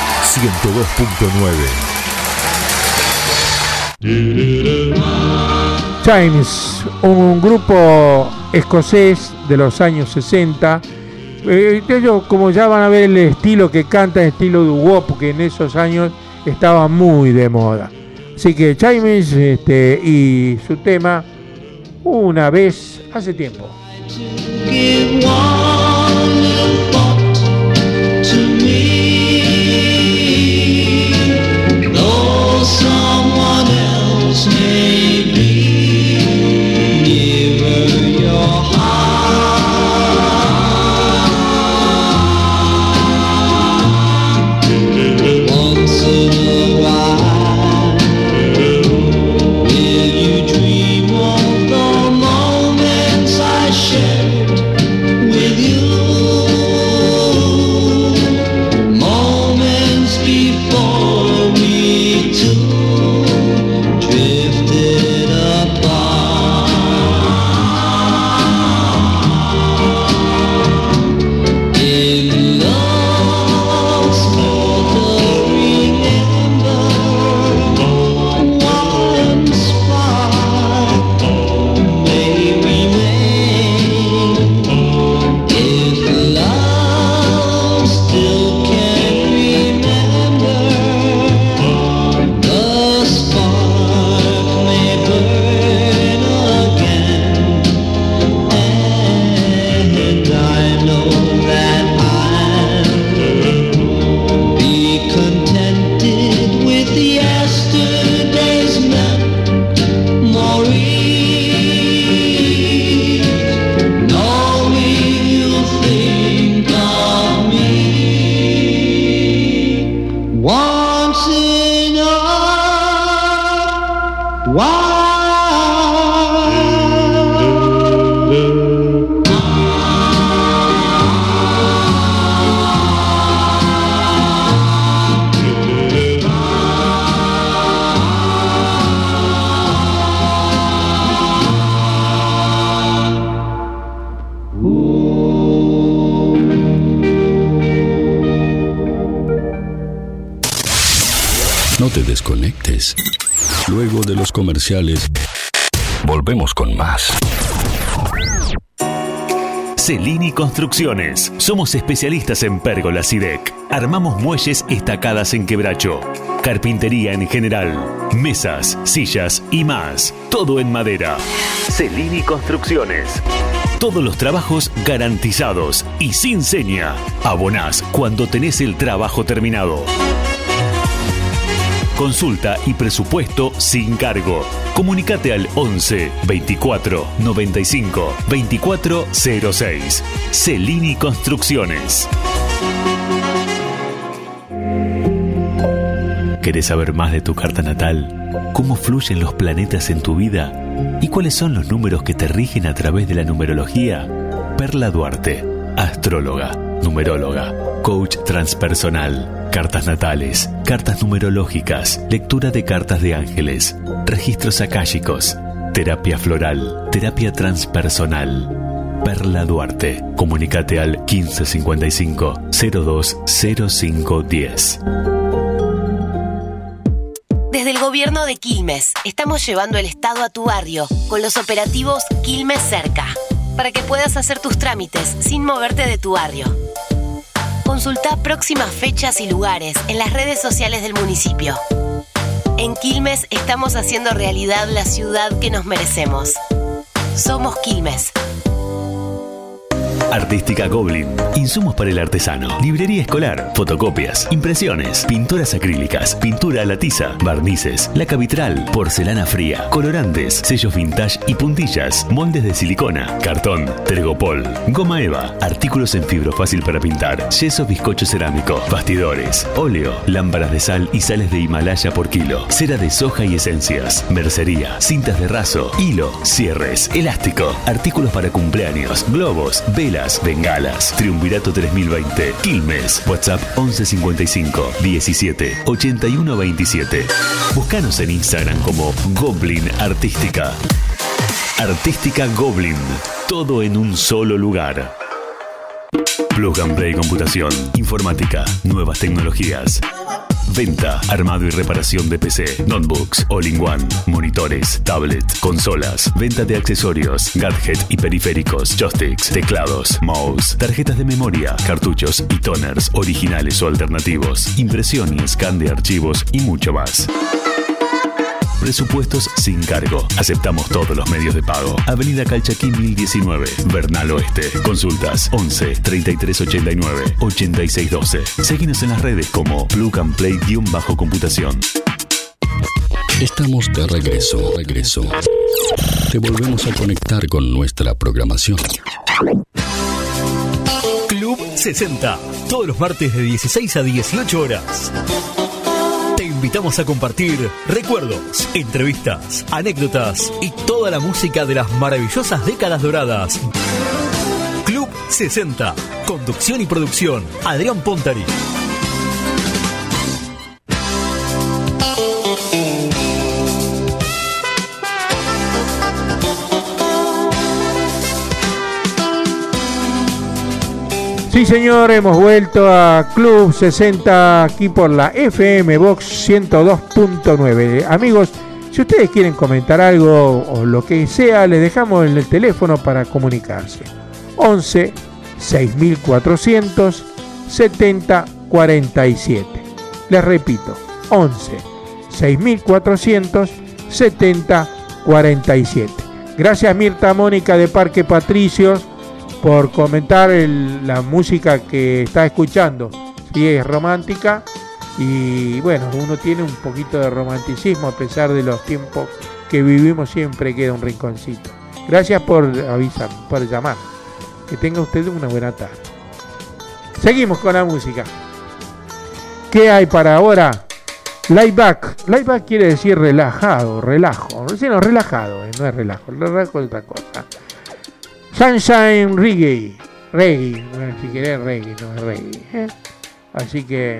102.9. Chimes, un grupo escocés de los años 60. Ellos, como ya van a ver el estilo que canta, el estilo doo-wop, que en esos años estaba muy de moda. Así que Chimes y su tema una vez hace tiempo. Give one little thought to me, though someone else may be nearer your heart. Once in a while, will you dream of the moments I shared with you? Moments before we two drifted apart. In love's smoldering ember, one spark may remain. If love still can't remember, the spark may burn again. And I know that I'll be contented with yesterday's memories, knowing you'll think of me once in a while. No te desconectes. Luego de los comerciales, volvemos con más. Cellini Construcciones. Somos especialistas en pérgolas y deck. Armamos muelles estacadas en quebracho. Carpintería en general. Mesas, sillas y más. Todo en madera. Cellini Construcciones. Todos los trabajos garantizados y sin seña. Abonás cuando tenés el trabajo terminado. Consulta y presupuesto sin cargo. Comunicate al 11 24 95 24 06. Cellini Construcciones. ¿Querés saber más de tu carta natal? ¿Cómo fluyen los planetas en tu vida? ¿Y cuáles son los números que te rigen a través de la numerología? Perla Duarte, astróloga, numeróloga, coach transpersonal. Cartas natales, cartas numerológicas, lectura de cartas de ángeles, registros akáshicos, terapia floral, terapia transpersonal. Perla Duarte. Comunicate al 1555 020510. Desde el gobierno de Quilmes, estamos llevando el Estado a tu barrio con los operativos Quilmes Cerca, para que puedas hacer tus trámites sin moverte de tu barrio. Consulta próximas fechas y lugares en las redes sociales del municipio. En Quilmes estamos haciendo realidad la ciudad que nos merecemos. Somos Quilmes. Artística Goblin. Insumos para el artesano. Librería escolar. Fotocopias. Impresiones. Pinturas acrílicas. Pintura a la tiza. Barnices. Laca vitral. Porcelana fría. Colorantes. Sellos vintage y puntillas. Moldes de silicona. Cartón. Tergopol. Goma eva. Artículos en fibro fácil para pintar. Yeso bizcocho cerámico. Bastidores. Óleo. Lámparas de sal y sales de Himalaya por kilo. Cera de soja y esencias. Mercería. Cintas de raso. Hilo. Cierres. Elástico. Artículos para cumpleaños. Globos. Velas. Bengalas. Triunvirato 3020. Quilmes. WhatsApp 1155 17 81 27. Búscanos en Instagram como Goblin Artística. Artística Goblin. Todo en un solo lugar. Plug and Play Computación. Informática. Nuevas tecnologías. Venta, armado y reparación de PC, notebooks, all-in-one, monitores, tablets, consolas, venta de accesorios, gadget y periféricos, joysticks, teclados, mouse, tarjetas de memoria, cartuchos y toners originales o alternativos, impresión y scan de archivos y mucho más. Presupuestos sin cargo. Aceptamos todos los medios de pago. Avenida Calchaquí 1019, Bernal Oeste. Consultas 11 33 89 86 12. Seguinos en las redes como Plug and Play-computación. Estamos de regreso. Te volvemos a conectar con nuestra programación. Club 60, todos los martes de 16 a 18 horas. Te invitamos a compartir recuerdos, entrevistas, anécdotas y toda la música de las maravillosas décadas doradas. Club 60, conducción y producción, Adrián Pontari. Sí, señor, hemos vuelto a Club 60 aquí por la FM Box 102.9. Amigos, si ustedes quieren comentar algo o lo que sea, les dejamos el teléfono para comunicarse. 11 6400 70 47. Les repito, 11 6400 70 47. Gracias, Mirta Mónica de Parque Patricios, por comentar la música que está escuchando. Sí, es romántica y bueno, uno tiene un poquito de romanticismo a pesar de los tiempos que vivimos, siempre queda un rinconcito. Gracias por avisar, por llamar. Que tenga usted una buena tarde. Seguimos con la música. ¿Qué hay para ahora? Layback. Layback quiere decir relajado, relajo. No, relajado, no es relajo. Relajo es otra cosa. Sunshine Reggae. Bueno, si querés reggae, no es reggae. Así que...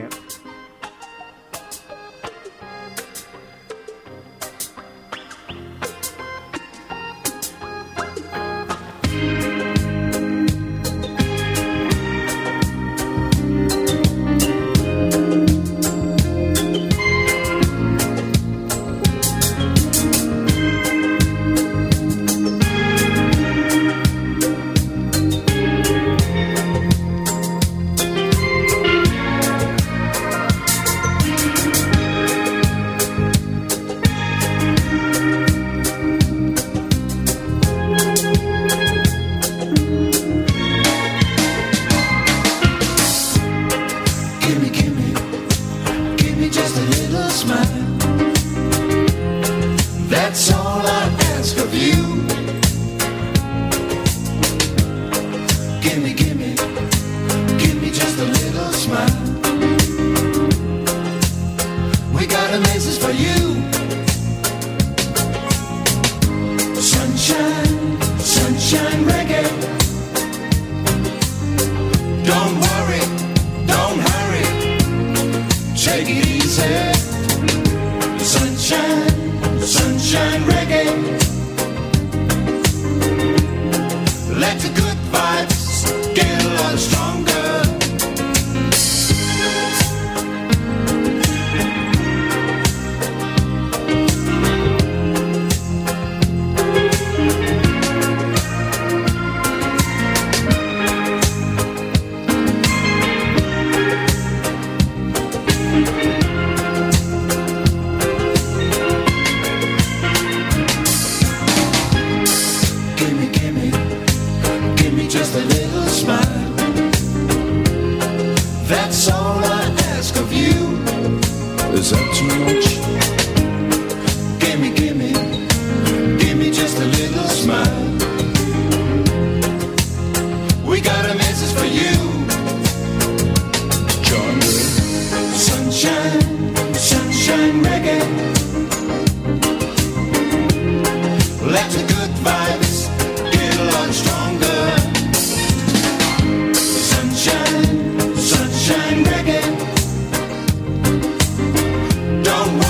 Don't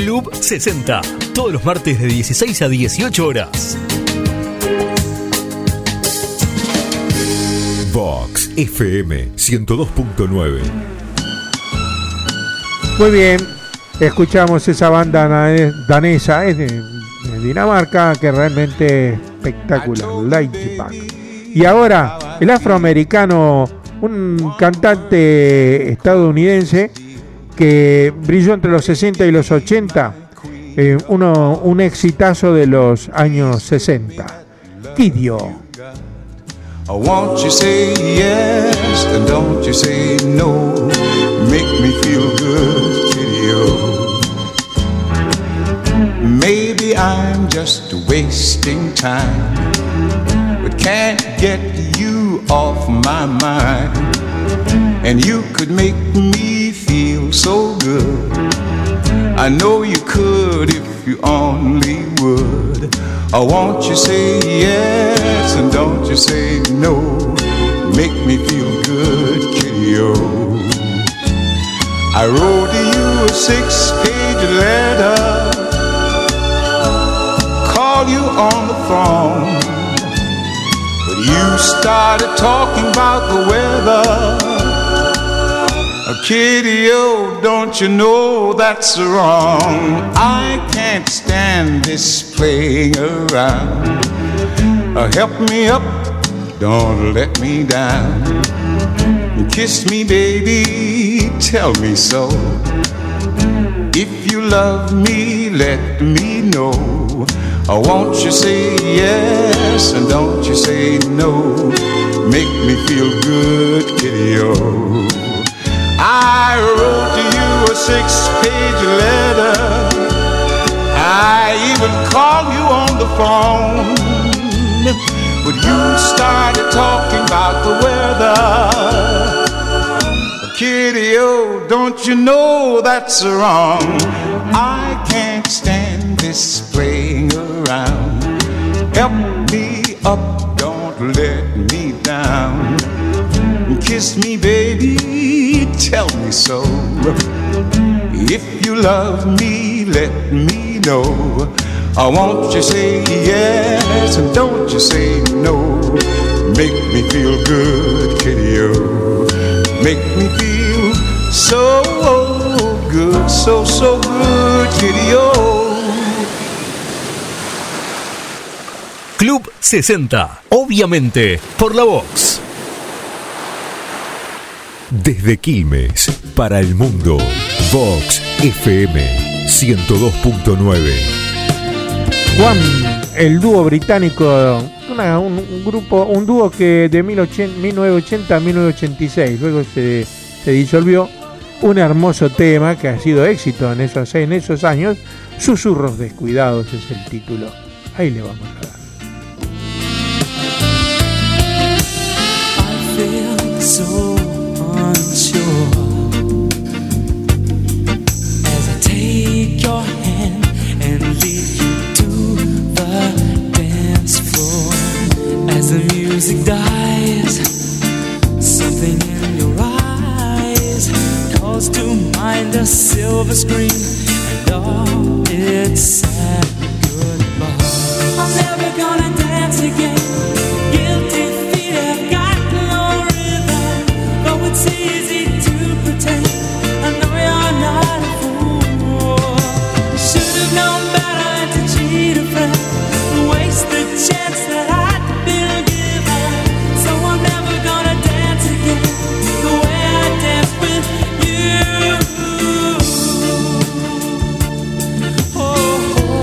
Club 60, todos los martes de 16 a 18 horas. Vox FM 102.9. Muy bien, escuchamos esa banda danesa, es de Dinamarca, que realmente espectacular, Lightback. Y ahora, el afroamericano, un cantante estadounidense que brilló entre los 60 y los 80, un exitazo de los años 60, Kiddio. Won't you say yes and don't you say no? Make me feel good, Kiddio. Maybe I'm just wasting time, but can't get you off my mind. And you could make me feel so good. I know you could if you only would. Oh, won't you say yes and don't you say no? Make me feel good, Kiddio. I wrote you a 6-page letter, called you on the phone, but you started talking about the weather. Kiddio, don't you know that's wrong? I can't stand this playing around. Help me up, don't let me down. Kiss me, baby, tell me so. If you love me, let me know. Won't you say yes and don't you say no? Make me feel good, Kiddio. I wrote you a 6-page letter. I even called you on the phone, but you started talking about the weather. Kiddio, don't you know that's wrong? I can't stand this playing around. Help me up, don't let me down. Kiss me, baby, tell me so. If you love me, let me know. Won't you say yes and don't you say no? Make me feel good, Kiddio. Make me feel so good, so good, Kiddio. Club 60, obviamente, por la Vox. Desde Quilmes, para el mundo, Vox FM 102.9. Juan, el dúo británico, un dúo que de 1980 a 1986, luego se disolvió. Un hermoso tema que ha sido éxito en esos años. Susurros descuidados es el título. Ahí le vamos a dar. I feel so unsure as I take your hand and lead you to the dance floor. As the music dies, something in your eyes calls to mind a silver screen and all its sad goodbye. I'm never gonna dance again. Guilty feet have got no rhythm, though it's easy to pretend. I know you're not a fool. Should've known better to cheat a friend, waste the chance that I'd been given. So I'm never gonna dance again the way I danced with you. Oh, oh.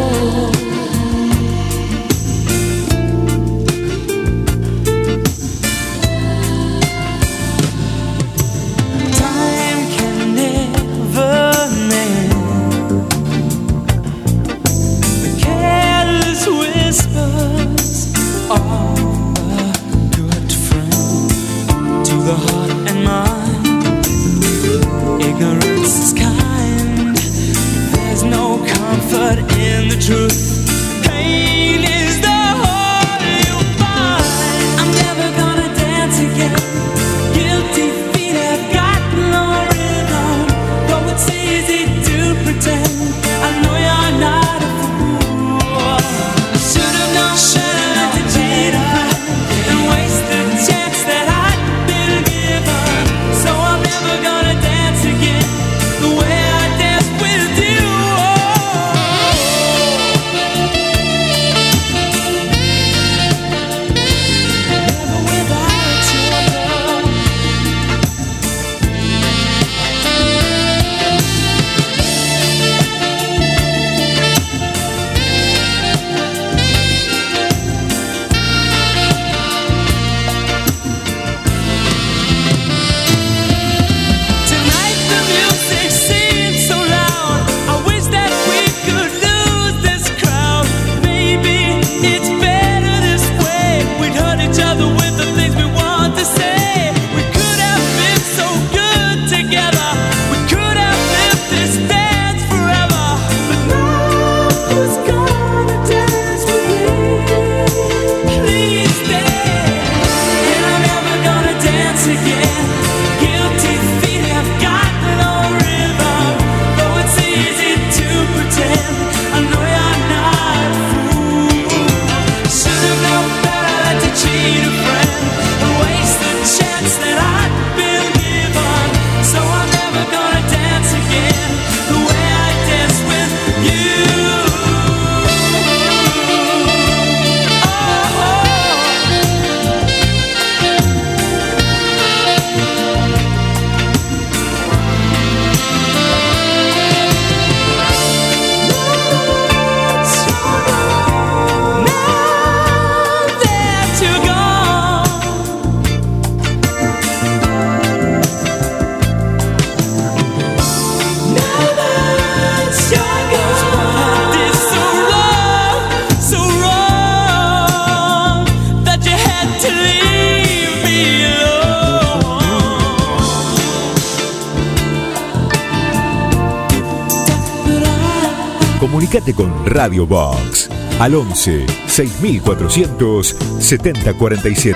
Comunicate con Radio Box al 11 6400 7047.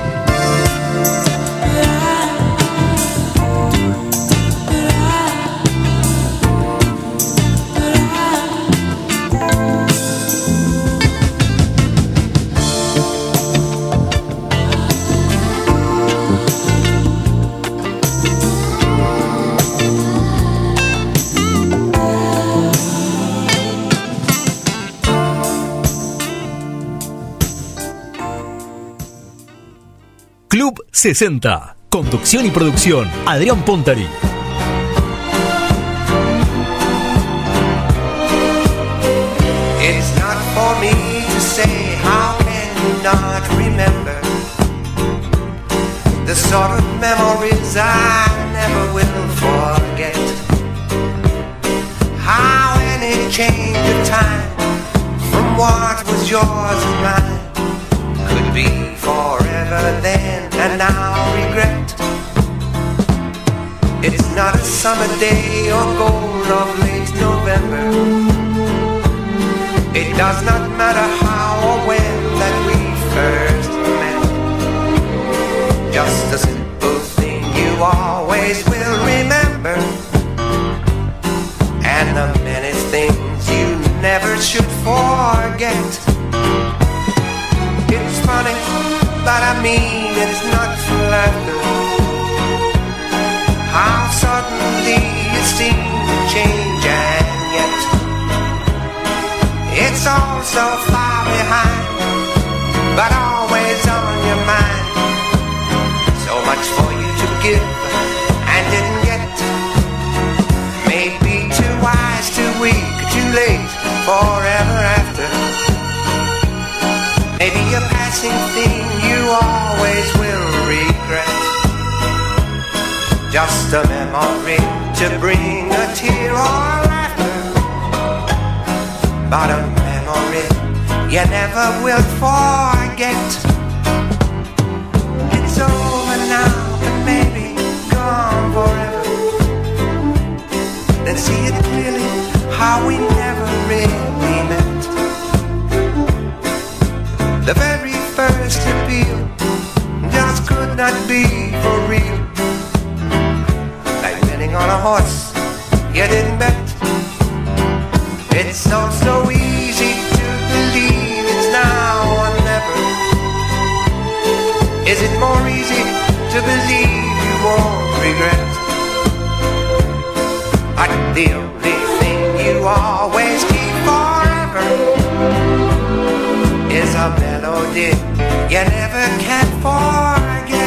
Club 60. Conducción y producción, Adrián Pontari. It's not for me to say how can you not remember the sort of memories I never will forget. How any change of time from what was yours and mine could be forever then and now regret. It's not a summer day or gold of late November. It does not matter how or when that we first met. Just a simple thing you always will remember, and the many things you never should forget. It's funny, but I mean it's not for laughter. How suddenly you seem to change, and yet it's all so far behind, but always on your mind. So much for you to give and didn't get. Maybe too wise, too weak, too late, forever after. Maybe a passing thing you always will regret. Just a memory to bring a tear or laughter, but a memory you never will forget. It's over now, but maybe gone forever. Then see it clearly how we never really met. The very first appeal just could not be for real. Like betting on a horse you didn't bet. It's so easy to believe it's now or never. Is it more easy to believe you won't regret? But the only thing you always keep forever is a melody you never can forget.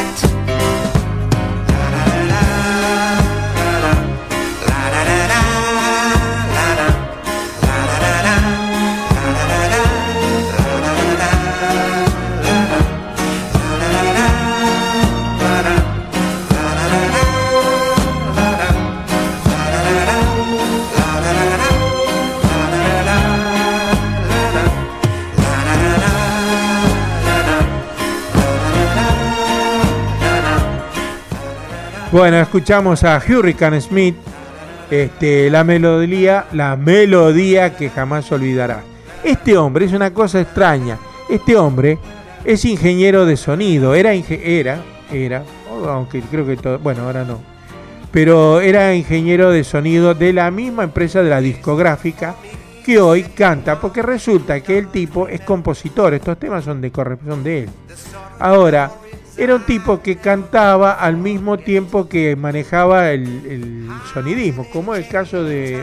Bueno, escuchamos a Hurricane Smith, la melodía que jamás olvidarás. Este hombre es una cosa extraña. Este hombre es ingeniero de sonido, era, aunque creo que todo, bueno, ahora no, pero era ingeniero de sonido de la misma empresa de la discográfica que hoy canta, porque resulta que el tipo es compositor, estos temas son de él. Ahora, era un tipo que cantaba al mismo tiempo que manejaba el sonidismo, como el caso de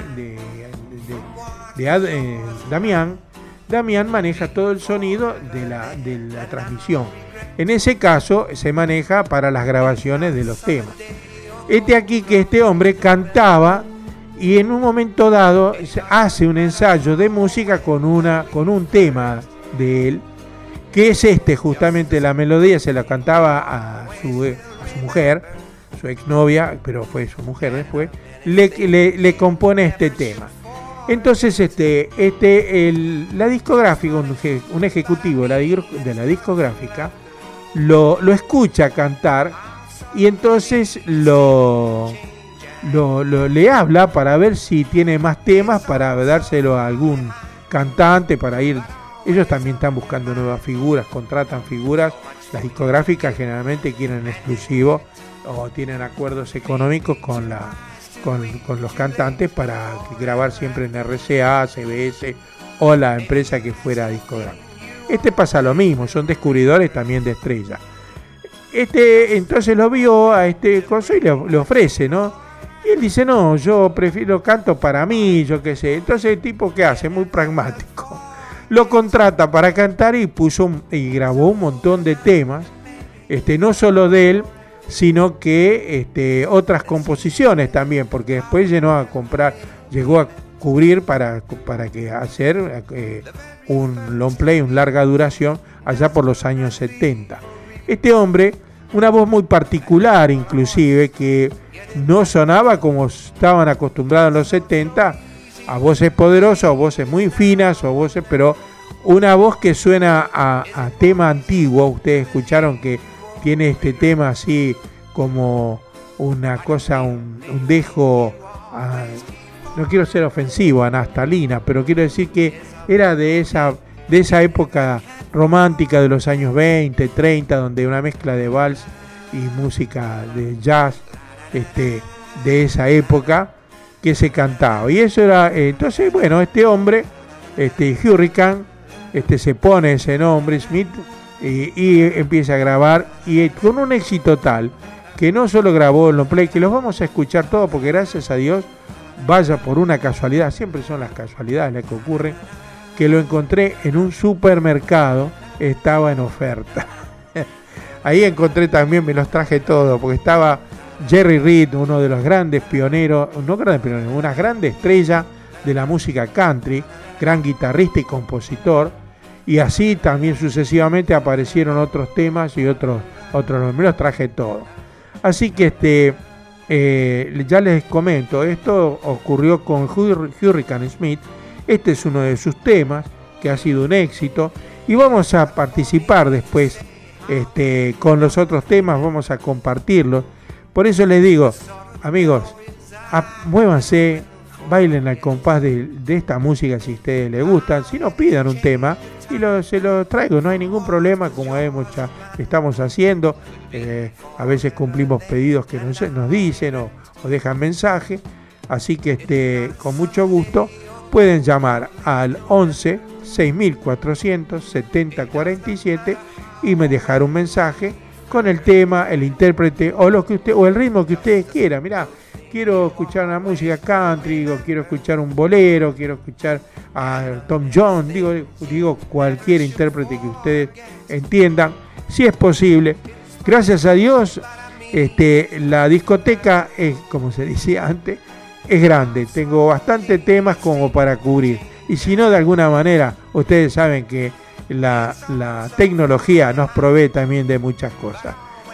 Damián. Damián maneja todo el sonido de la transmisión. En ese caso se maneja para las grabaciones de los temas. Aquí que este hombre cantaba y en un momento dado hace un ensayo de música con un tema de él, que es justamente la melodía. Se la cantaba a su mujer, su exnovia, pero fue su mujer después. Le compone este tema. Entonces la discográfica, un ejecutivo de la discográfica lo escucha cantar y entonces lo le habla para ver si tiene más temas para dárselo a algún cantante para ir. Ellos también están buscando nuevas figuras, contratan figuras. Las discográficas generalmente quieren exclusivo o tienen acuerdos económicos con los cantantes para grabar siempre en RCA, CBS o la empresa que fuera discográfica. Pasa lo mismo, son descubridores también de estrellas. Entonces lo vio a coso y le ofrece, ¿no? Y él dice, no, yo prefiero canto para mí, yo qué sé. Entonces el tipo, ¿qué hace? Muy pragmático. Lo contrata para cantar y grabó un montón de temas, no solo de él, sino que otras composiciones también, porque después llegó a cubrir para que hacer un long play, un larga duración, allá por los años 70. Este hombre, una voz muy particular inclusive, que no sonaba como estaban acostumbrados en los 70, a voces poderosas o voces muy finas, pero una voz que suena a tema antiguo. Ustedes escucharon que tiene este tema así como una cosa, un dejo, no quiero ser ofensivo, a naftalina, pero quiero decir que era de esa época romántica de los años 20, 30, donde una mezcla de vals y música de jazz de esa época que se cantaba. Y eso era, entonces, bueno, este hombre, Hurricane, se pone ese nombre, Smith, y empieza a grabar, y con un éxito tal, que no solo grabó el long play, que los vamos a escuchar todos, porque gracias a Dios, vaya por una casualidad, siempre son las casualidades las que ocurren, que lo encontré en un supermercado, estaba en oferta. Ahí encontré también, me los traje todos, porque estaba Jerry Reed, uno de los grandes pioneros, una grande estrella de la música country, gran guitarrista y compositor, y así también sucesivamente aparecieron otros temas y otros, me los traje todos. Así que ya les comento, esto ocurrió con Hurricane Smith. Este es uno de sus temas que ha sido un éxito, y vamos a participar después con los otros temas, vamos a compartirlos. Por eso les digo, amigos, muévanse, bailen al compás de esta música si a ustedes les gustan. Si no, pidan un tema y se lo traigo, no hay ningún problema, como estamos haciendo. A veces cumplimos pedidos que nos dicen o dejan mensaje, así que con mucho gusto pueden llamar al 11 6400 7047 y me dejar un mensaje con el tema, el intérprete o el ritmo que ustedes quieran. Mirá, quiero escuchar una música country, o quiero escuchar un bolero, quiero escuchar a Tom Jones, digo cualquier intérprete que ustedes entiendan, si es posible. Gracias a Dios, la discoteca es, como se decía antes, es grande, tengo bastantes temas como para cubrir, y si no, de alguna manera, ustedes saben que la tecnología nos provee también de muchas cosas.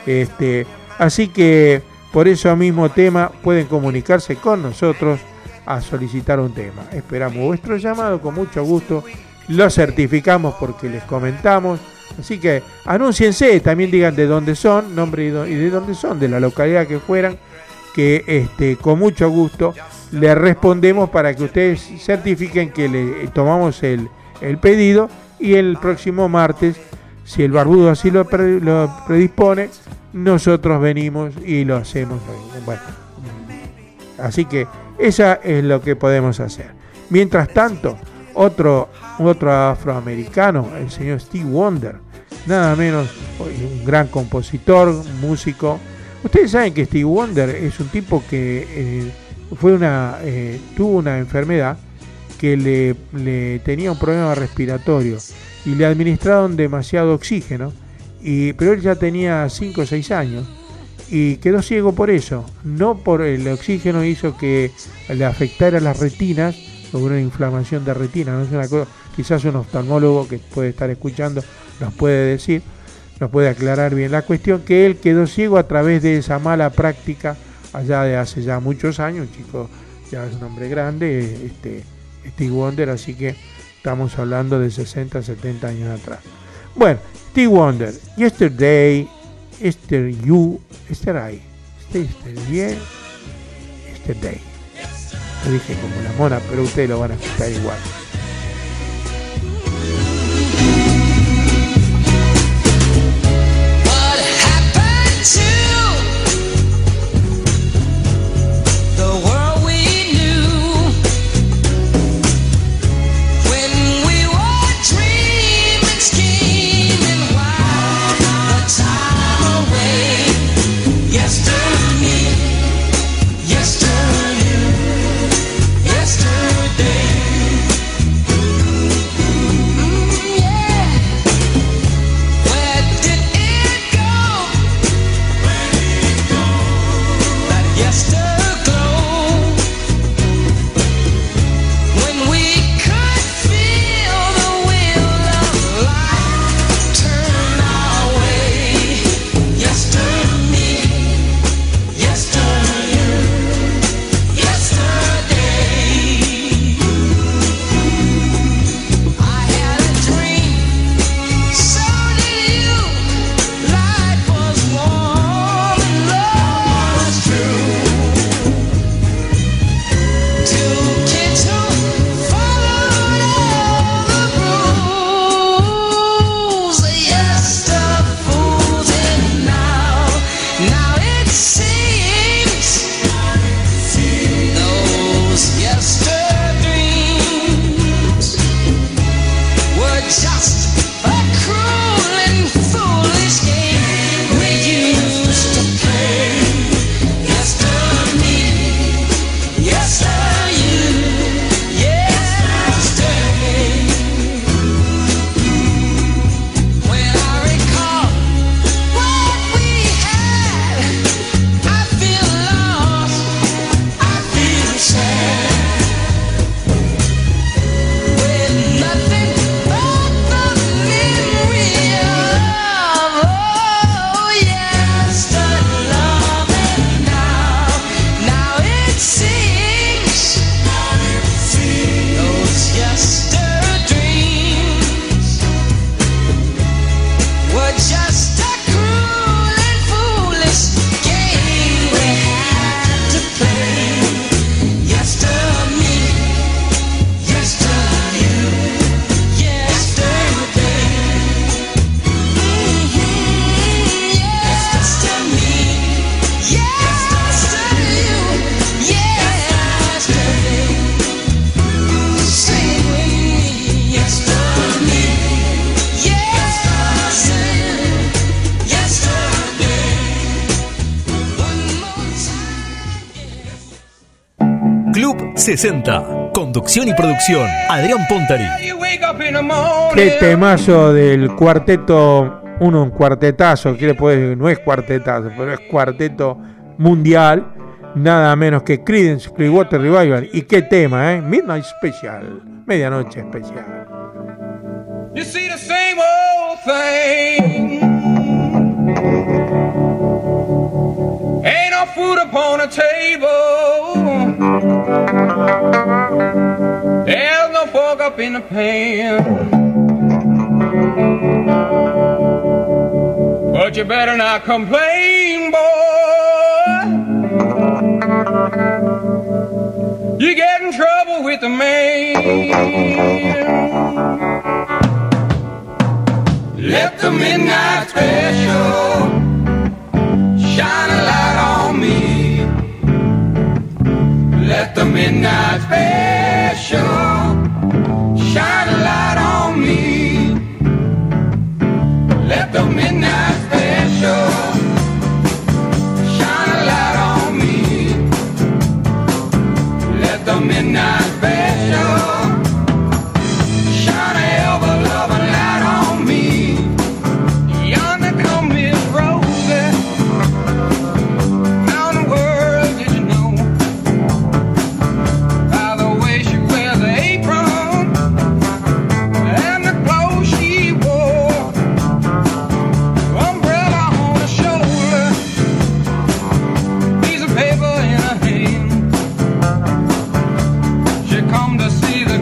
Así que por eso mismo tema pueden comunicarse con nosotros a solicitar un tema. Esperamos vuestro llamado con mucho gusto, lo certificamos porque les comentamos. Así que anúnciense, también digan de dónde son, nombre y de dónde son, de la localidad que fueran, que con mucho gusto les respondemos para que ustedes certifiquen que le tomamos el pedido, y el próximo martes, si el barbudo así lo predispone, nosotros venimos y lo hacemos. Bueno, así que esa es lo que podemos hacer. Mientras tanto, otro afroamericano, el señor Stevie Wonder, nada menos, un gran compositor, músico. Ustedes saben que Stevie Wonder es un tipo que tuvo una enfermedad que le tenía un problema respiratorio y le administraron demasiado oxígeno, pero él ya tenía 5 o 6 años y quedó ciego por eso. No por el oxígeno hizo que le afectara las retinas, o una inflamación de retina, no es una cosa, quizás un oftalmólogo que puede estar escuchando nos puede decir, nos puede aclarar bien la cuestión, que él quedó ciego a través de esa mala práctica allá de hace ya muchos años. Un chico ya es un hombre grande, Stevie Wonder, así que estamos hablando de 60, 70 años atrás. Bueno, Stevie Wonder, Yesterday, Yesterday You, Yesterday, Yesterday. Lo dije como la mona, pero ustedes lo van a escuchar igual. Club 60. Conducción y producción, Adrián Pontari. Qué temazo del cuarteto, un cuartetazo, ¿qué le puede decir? No es cuartetazo, pero es cuarteto mundial, nada menos que Creedence Clearwater Revival. Y qué tema, Midnight Special, medianoche especial. You see the same old thing. Ain't no food upon the table. There's no fork up in the pan. But you better not complain, boy. You get in trouble with the man. Let the midnight special shine a light on me. Let the midnight special shine a light on me. Let the midnight special shine a light on me. Let the midnight special shine a ever-loving light on me. Yonder come Miss Rosie. How in the world did you know? By the way she wears the apron and the clothes she wore. Umbrella on her shoulder, piece of paper in her hand. She come to see the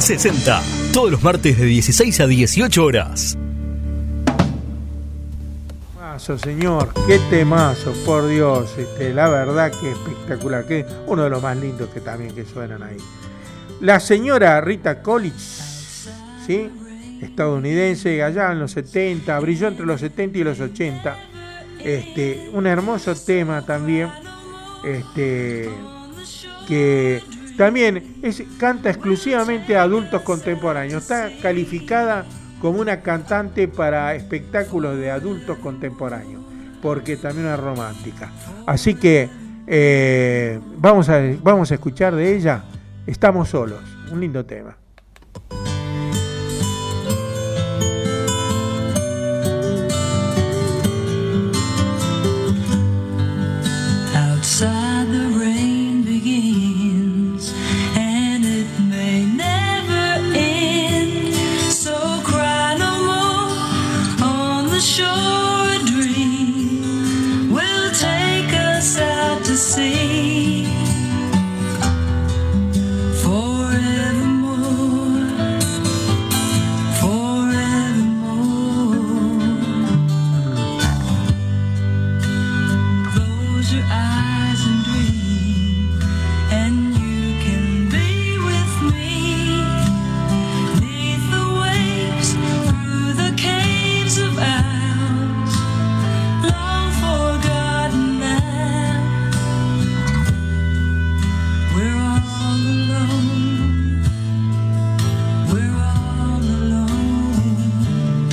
60. Todos los martes de 16 a 18 horas. Temazo, señor, qué temazo, por Dios, la verdad que espectacular, que uno de los más lindos que también que suenan ahí. La señora Rita Coolidge, ¿sí? Estadounidense, allá en los 70, brilló entre los 70 y los 80. Un hermoso tema también, que también canta exclusivamente a adultos contemporáneos. Está calificada como una cantante para espectáculos de adultos contemporáneos, porque también es romántica. Así que vamos a escuchar de ella Estamos solos, un lindo tema. Outside the rain begins and it may never end, so cry no more on the shore. A dream will take us out to sea forevermore, forevermore. Close your eyes and dream, and you can be with me. Neath the waves, through the caves of ours, long forgotten now. We're all alone. We're all alone.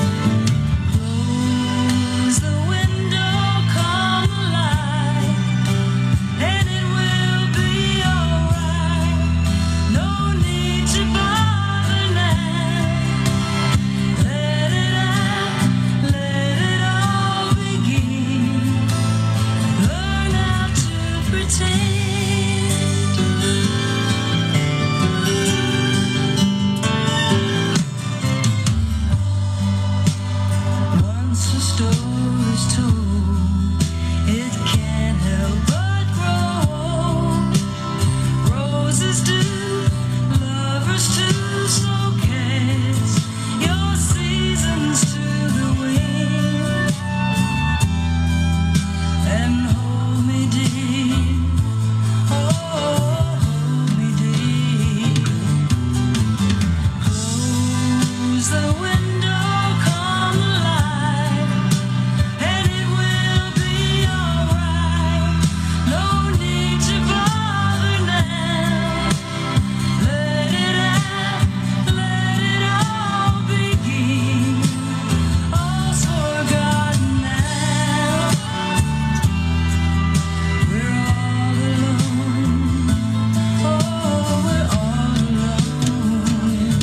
Close the window, come alive, and it will be alright. No need to bother now. Let it out, let it all begin. Learn how to pretend. Once a story's told, it can't help but grow. Roses do, lovers too, so cast your seasons to the wind and hold me dear. Oh, hold me dear. Close the window, come alive, and it will be alright. No need to bother now. Let it out, let it all begin. All's forgotten now. We're all alone. Oh, we're all alone.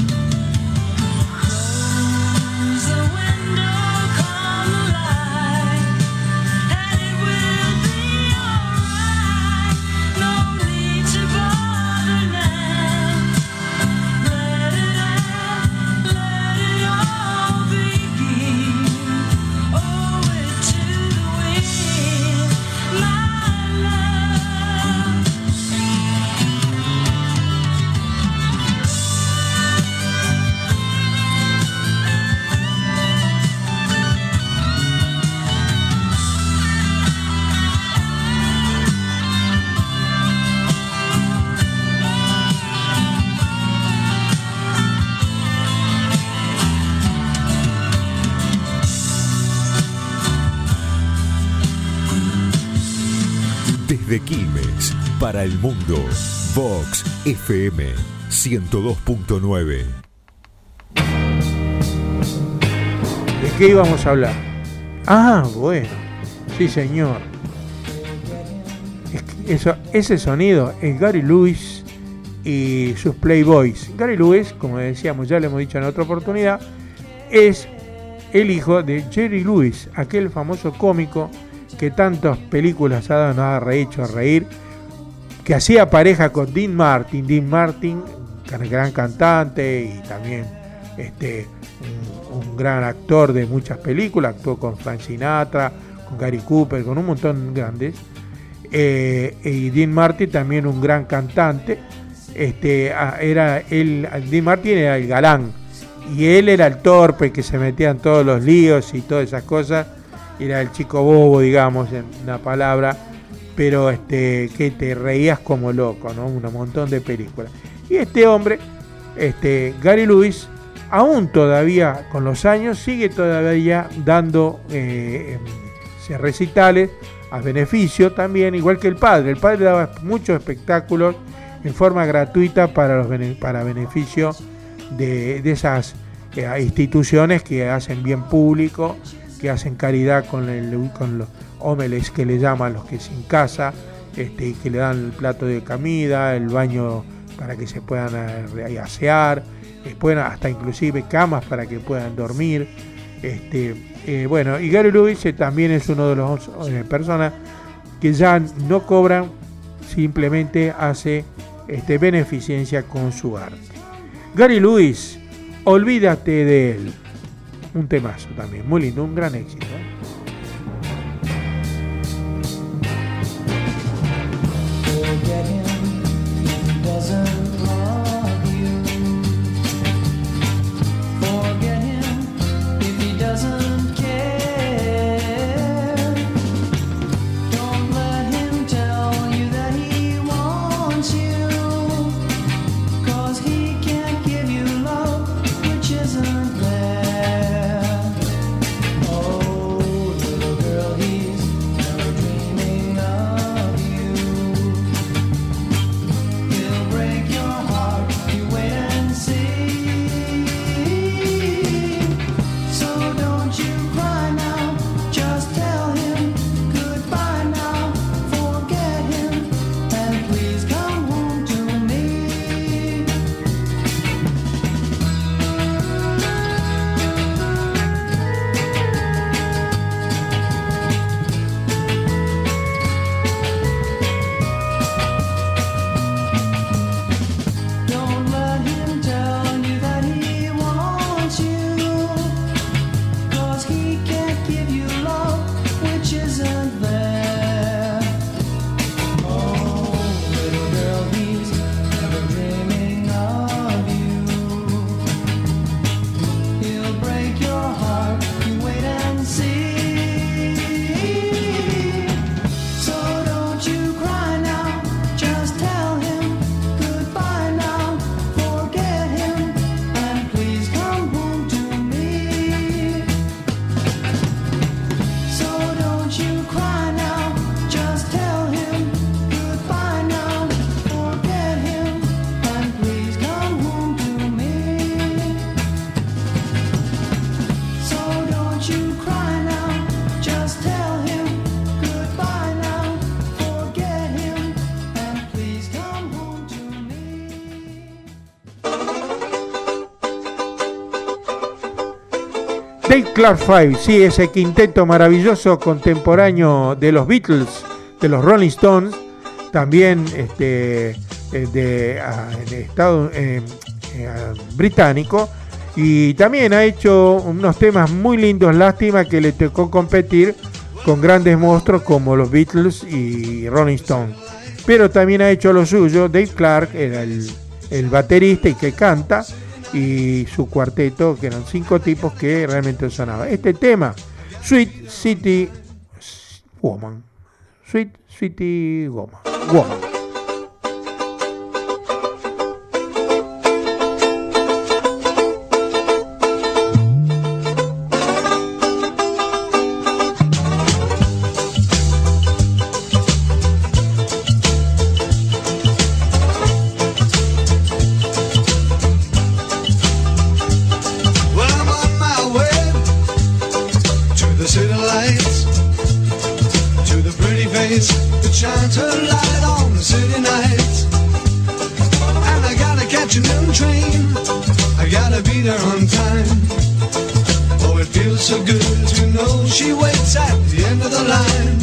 Close the window, come alive, and it will be alright. No need to bother now. Let it out, let it all begin. Owe it to the wind, my love. Desde Quilmes, para el mundo, Vox FM 102.9. ¿De qué íbamos a hablar? Ah, bueno, sí señor. Ese sonido es Gary Lewis y sus Playboys. Gary Lewis, como decíamos, ya le hemos dicho en otra oportunidad, es el hijo de Jerry Lewis, aquel famoso cómico que tantas películas nos ha hecho reír, que hacía pareja con Dean Martin. Dean Martin, gran cantante y también un gran actor de muchas películas, actuó con Frank Sinatra, con Gary Cooper, con un montón de grandes. Y Dean Martin también un gran cantante, Dean Martin era el galán y él era el torpe que se metía en todos los líos y todas esas cosas. Era el chico bobo, digamos, en una palabra, pero que te reías como loco, ¿no? Un montón de películas. Y este hombre, Gary Lewis, aún todavía con los años, sigue todavía dando recitales a beneficio también, igual que el padre. El padre daba muchos espectáculos en forma gratuita para beneficio de esas instituciones que hacen bien público, que hacen caridad con los homeless, que le llaman los que sin casa, que le dan el plato de comida, el baño para que se puedan asear, pueden hasta inclusive camas para que puedan dormir. Bueno, y Gary Lewis también es uno de los personas que ya no cobran, simplemente hace beneficencia con su arte. Gary Lewis, olvídate de él. Un temazo también, muy lindo, un gran éxito. Dave Clark Five, sí, ese quinteto maravilloso contemporáneo de los Beatles, de los Rolling Stones, también británico, y también ha hecho unos temas muy lindos. Lástima que le tocó competir con grandes monstruos como los Beatles y Rolling Stones, pero también ha hecho lo suyo. Dave Clark era el baterista y que canta, y su cuarteto, que eran 5 tipos que realmente sonaban. Este tema, Sweet City Woman. Sweet City Woman. Shines her light on the city nights, and I gotta catch a noon train. I gotta be there on time. Oh, it feels so good to know she waits at the end of the line.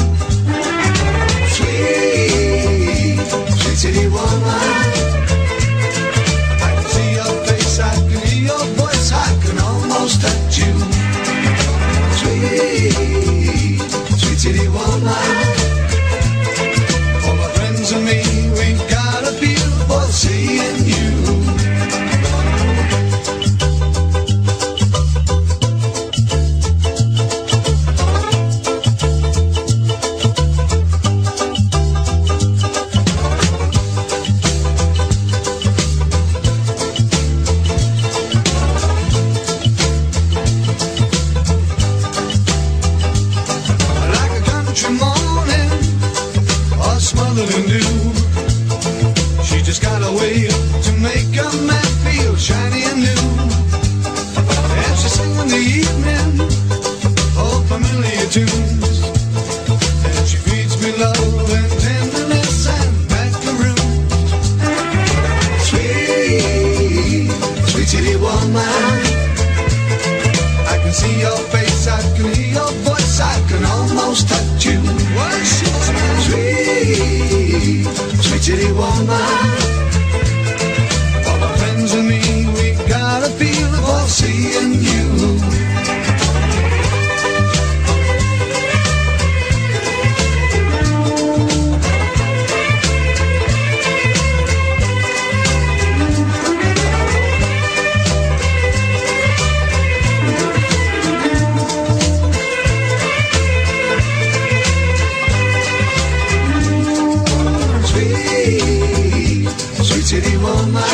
Sweet, sweet city woman, I can see your face, I can hear your voice, I can almost touch you. Sweet, sweet city woman. And me, we got a feel for the sea. woman. For my friends and me, we got a feel for seeing you. City woman,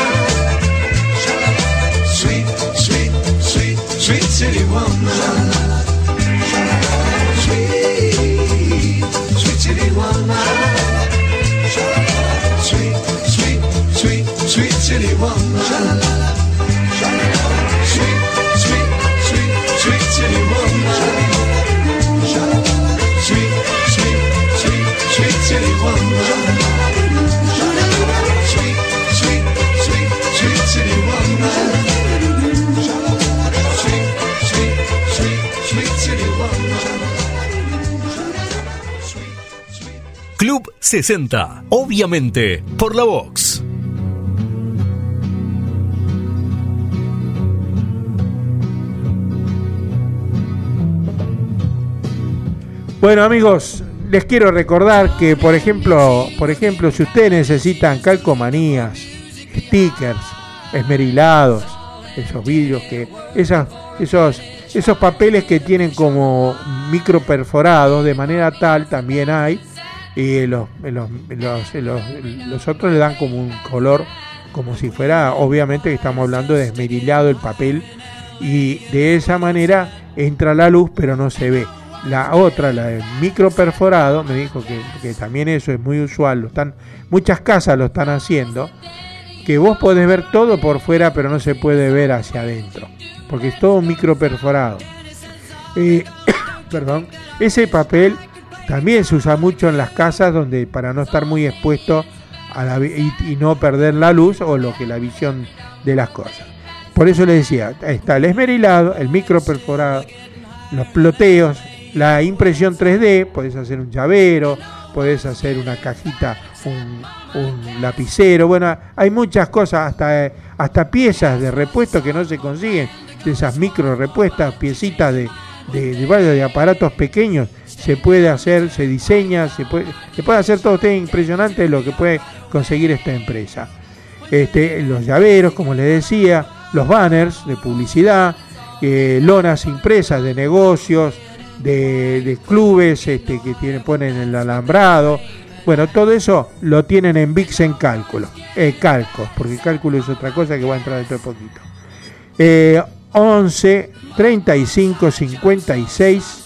sweet, sweet, sweet, sweet city woman, sweet, sweet city woman, sweet, sweet, sweet, sweet city woman, sweet, sweet, sweet, sweet city woman, sweet, sweet, sweet, sweet city woman. Club 60, obviamente, por la Vox. Bueno, amigos, les quiero recordar que, por ejemplo, si ustedes necesitan calcomanías, stickers, esmerilados, esos vidrios esos papeles que tienen como micro perforados, de manera tal, también hay. Y los otros le dan como un color, como si fuera, obviamente que estamos hablando de esmerilado el papel, y de esa manera entra la luz pero no se ve. La otra, la de micro perforado, me dijo que también eso es muy usual, muchas casas lo están haciendo, que vos podés ver todo por fuera pero no se puede ver hacia adentro, porque es todo micro perforado. Perdón, ese papel también se usa mucho en las casas, donde para no estar muy expuesto a y no perder la luz o la visión de las cosas. Por eso les decía, está el esmerilado, el micro perforado, los ploteos, la impresión 3D, podés hacer un llavero, podés hacer una cajita, un lapicero, bueno, hay muchas cosas, hasta piezas de repuesto que no se consiguen, de esas micro repuestas, piecitas de aparatos pequeños, se puede hacer, se diseña, se puede hacer todo. Es impresionante lo que puede conseguir esta empresa. Los llaveros, como les decía, los banners de publicidad, lonas impresas de negocios, de clubes que ponen el alambrado. Bueno, todo eso lo tienen en Vixen Calcos, porque cálculo es otra cosa que va a entrar dentro de poquito. 11 35 56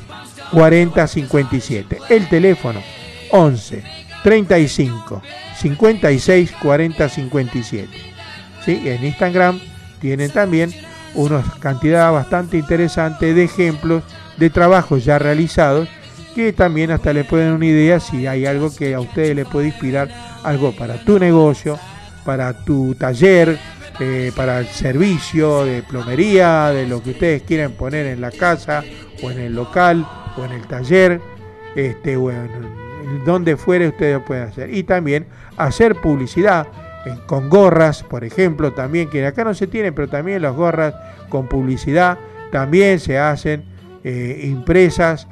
40 57. El teléfono 11 35 56 40 57. ¿Sí? En Instagram tienen también una cantidad bastante interesante de ejemplos de trabajos ya realizados, que también hasta les pueden dar una idea si hay algo que a ustedes les puede inspirar, algo para tu negocio, para tu taller, para el servicio de plomería, de lo que ustedes quieran poner en la casa o en el local o en el taller, donde fuere ustedes lo pueden hacer. Y también hacer publicidad con gorras, por ejemplo, también, que acá no se tienen, pero también las gorras con publicidad también se hacen impresas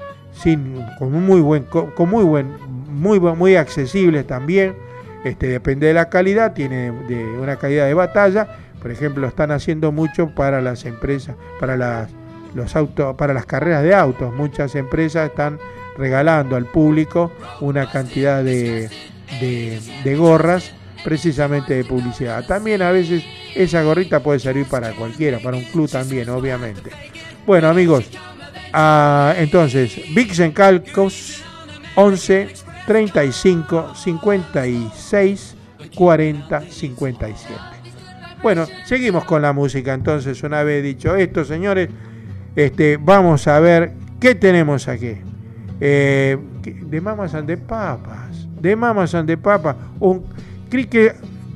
muy accesibles también. Depende de la calidad, tiene de una calidad de batalla. Por ejemplo, lo están haciendo mucho para las empresas, para los autos, para las carreras de autos. Muchas empresas están regalando al público una cantidad de gorras, precisamente de publicidad. También a veces esa gorrita puede servir para cualquiera, para un club también, obviamente. Bueno, amigos, entonces Vixen Calcos 11 35 56 40 57. Bueno, seguimos con la música. Entonces, una vez dicho esto, señores, vamos a ver qué tenemos aquí. De Mamas and the Papas. De Mamas and the Papas. Un Crique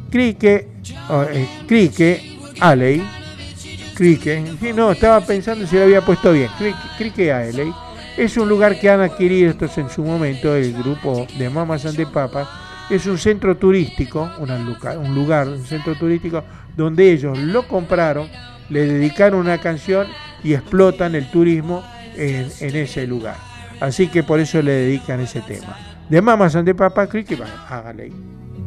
Alley. Crique. Sí, no, estaba pensando si lo había puesto bien. Crique Alley. Es un lugar que han adquirido estos en su momento el grupo de Mamas and the Papas, es un centro turístico, un centro turístico donde ellos lo compraron, le dedicaron una canción y explotan el turismo en ese lugar. Así que por eso le dedican ese tema. De Mamas and the Papa Creek, y hágale ahí.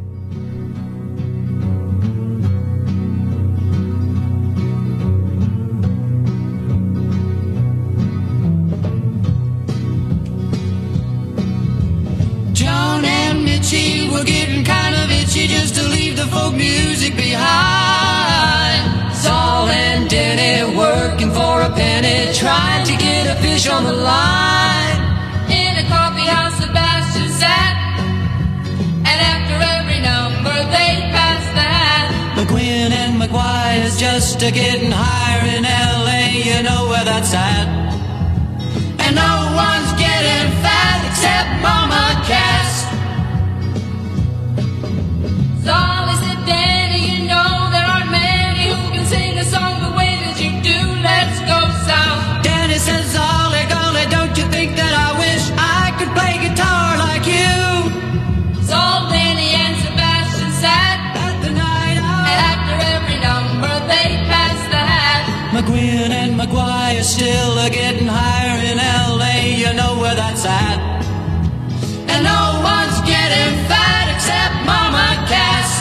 John and Mitchie were getting kind of itchy just to leave the folk music behind. Saul and Denny working for a penny, trying to get a fish on the line. In a coffee house, Sebastian sat, and after every number they passed the hat. McGuinn and McGuire's just a getting higher in L.A., you know where that's at. And no one's getting fat except Mama Cass. Solly said, Danny, you know there aren't many who can sing a song the way that you do. Let's go south. Danny says, Ollie, golly, don't you think that I wish I could play guitar like you? So Danny and Sebastian sat at the night out, and after every number they passed the hat. McGuinn and McGuire still are getting higher in L.A., you know where that's at. And no one's getting fat except Mama Cass.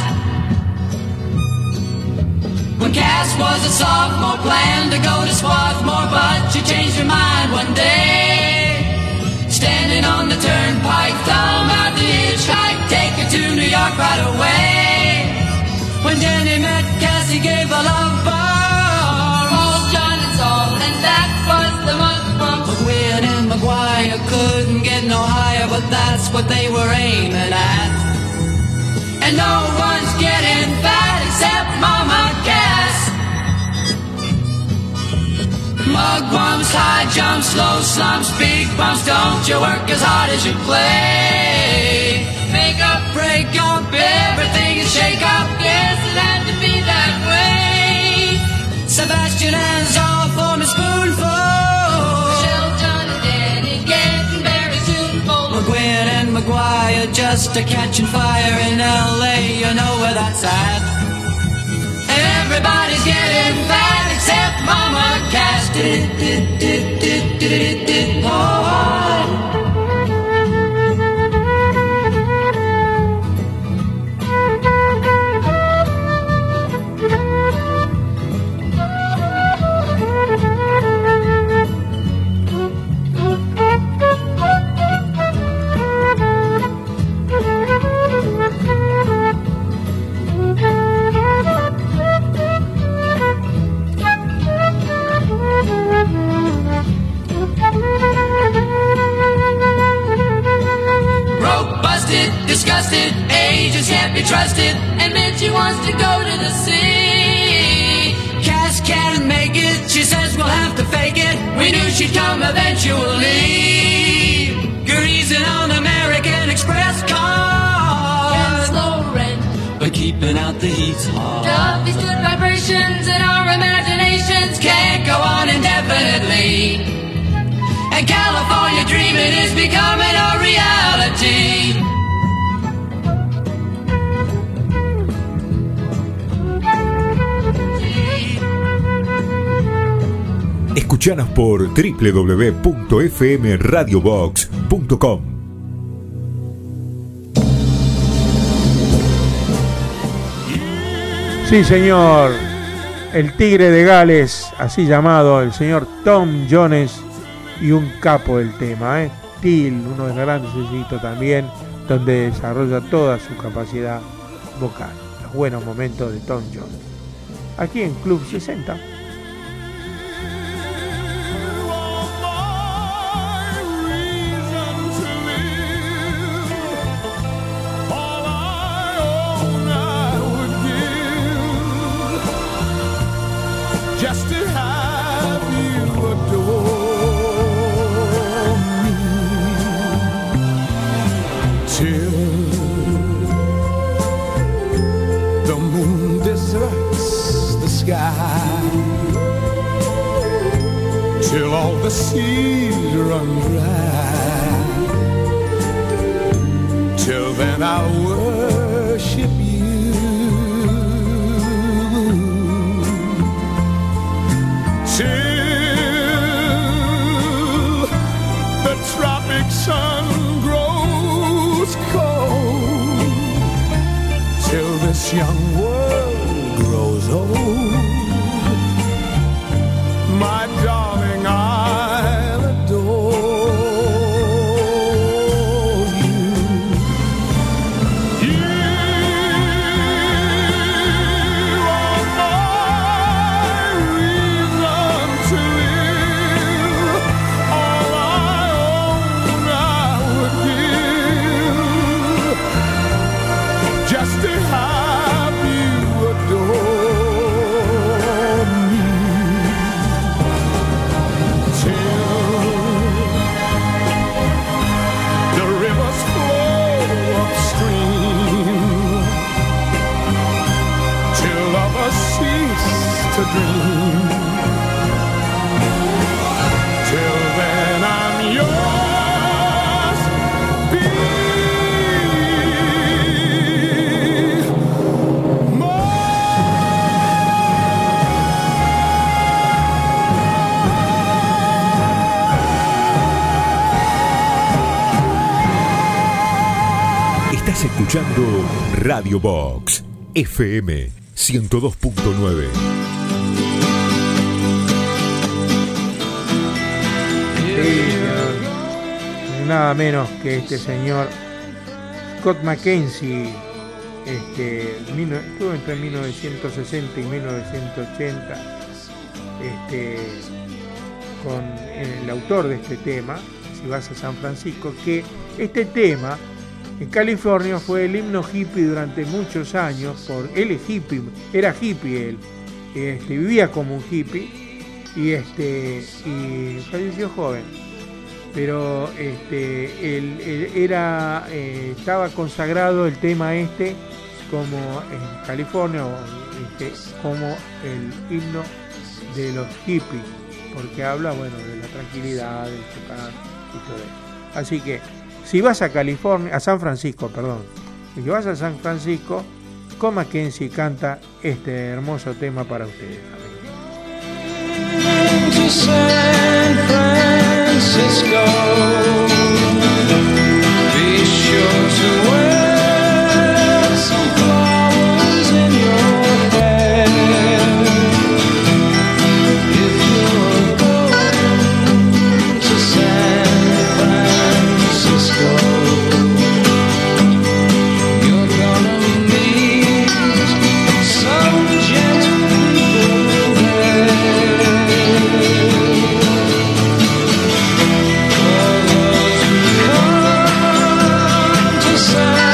When Cass was a sophomore, planned to go to Swarthmore, but she changed her mind one day. Standing on the turnpike, thumb out the hitchhike, take her to New York right away. When Jenny met Cass, he gave a love bomb. Called John and Saul, and that was the mud bump. McGuinn and McGuire couldn't get no higher, but that's what they were aiming at. And no one's getting fat except Mama Cass. Mug bumps, high jumps, low slumps, big bumps, don't you work as hard as you play. Make up, break up, everything is shake up, yes it had to be that way. Sebastian and Saul form a spoonful, Michelle, John and Danny getting very tuneful. McGuinn and McGuire just a catching fire in L.A., you know where that's at. Everybody's getting fat except Mama Cass. Disgusted, agents can't be trusted, and Mitchie wants to go to the sea. Cass can't make it, she says we'll have to fake it. We knew she'd come eventually. Greasing on American Express cars, and slow rent, but keeping out the heat's hard. Duffy's good vibrations and our imaginations can't go on indefinitely. And California dreaming is becoming a reality. Escuchanos por www.fmradiobox.com. Sí, señor. El Tigre de Gales, así llamado, el señor Tom Jones, y un capo del tema, Till, uno de los grandes éxitos también, donde desarrolla toda su capacidad vocal. Los buenos momentos de Tom Jones. Aquí en Club 60. Just to have you adore me till the moon deserts the sky, till all the seas run dry, till then I'll worship you. Till the tropic sun grows cold, till this young world grows old, my darling, I'll adore you. You are my reason to live. All I own I would give just to have you adore me. The rivers flow upstream, till lovers cease to dream. Till then I'm yours, be Estás escuchando Radio Box FM 102.9. Nada menos que este señor Scott McKenzie, estuvo entre 1960 y 1980 con el autor de este tema, Si vas a San Francisco, que este tema en California fue el himno hippie durante muchos años. Él es hippie, era hippie él, vivía como un hippie y falleció joven. Pero estaba consagrado el tema como en California como el himno de los hippies, porque habla de la tranquilidad, del tocar y todo eso. Así que si vas a San Francisco, si vas a San Francisco, Scott McKenzie canta este hermoso tema para ustedes. To San Francisco, be sure to wear some flowers in your hair. If you're going to San Francisco, you're gonna meet some gentlemen there. For those who come to San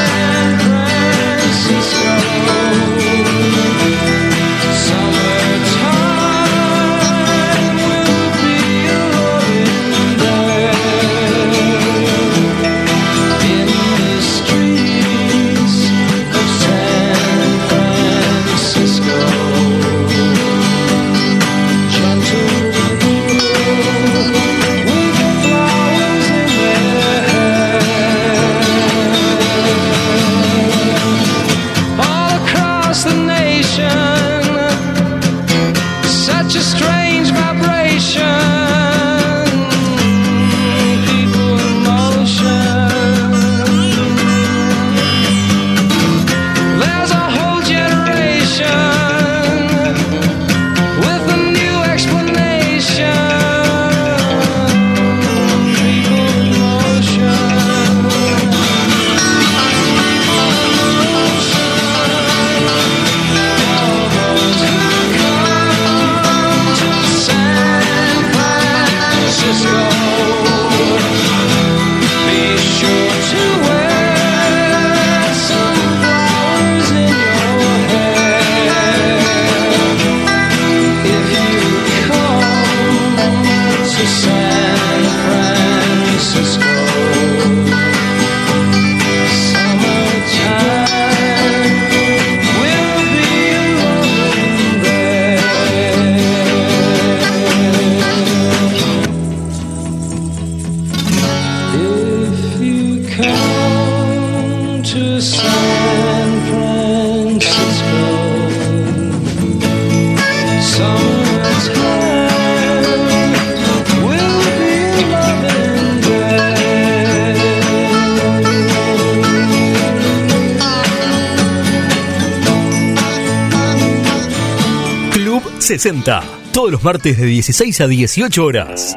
60, todos los martes de 16 a 18 horas.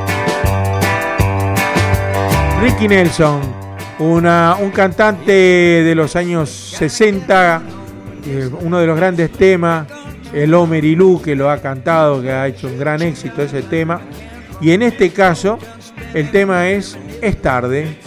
Ricky Nelson, un cantante de los años 60, uno de los grandes temas, el Homer y Lou, que lo ha cantado, que ha hecho un gran éxito ese tema. Y en este caso, el tema es tarde.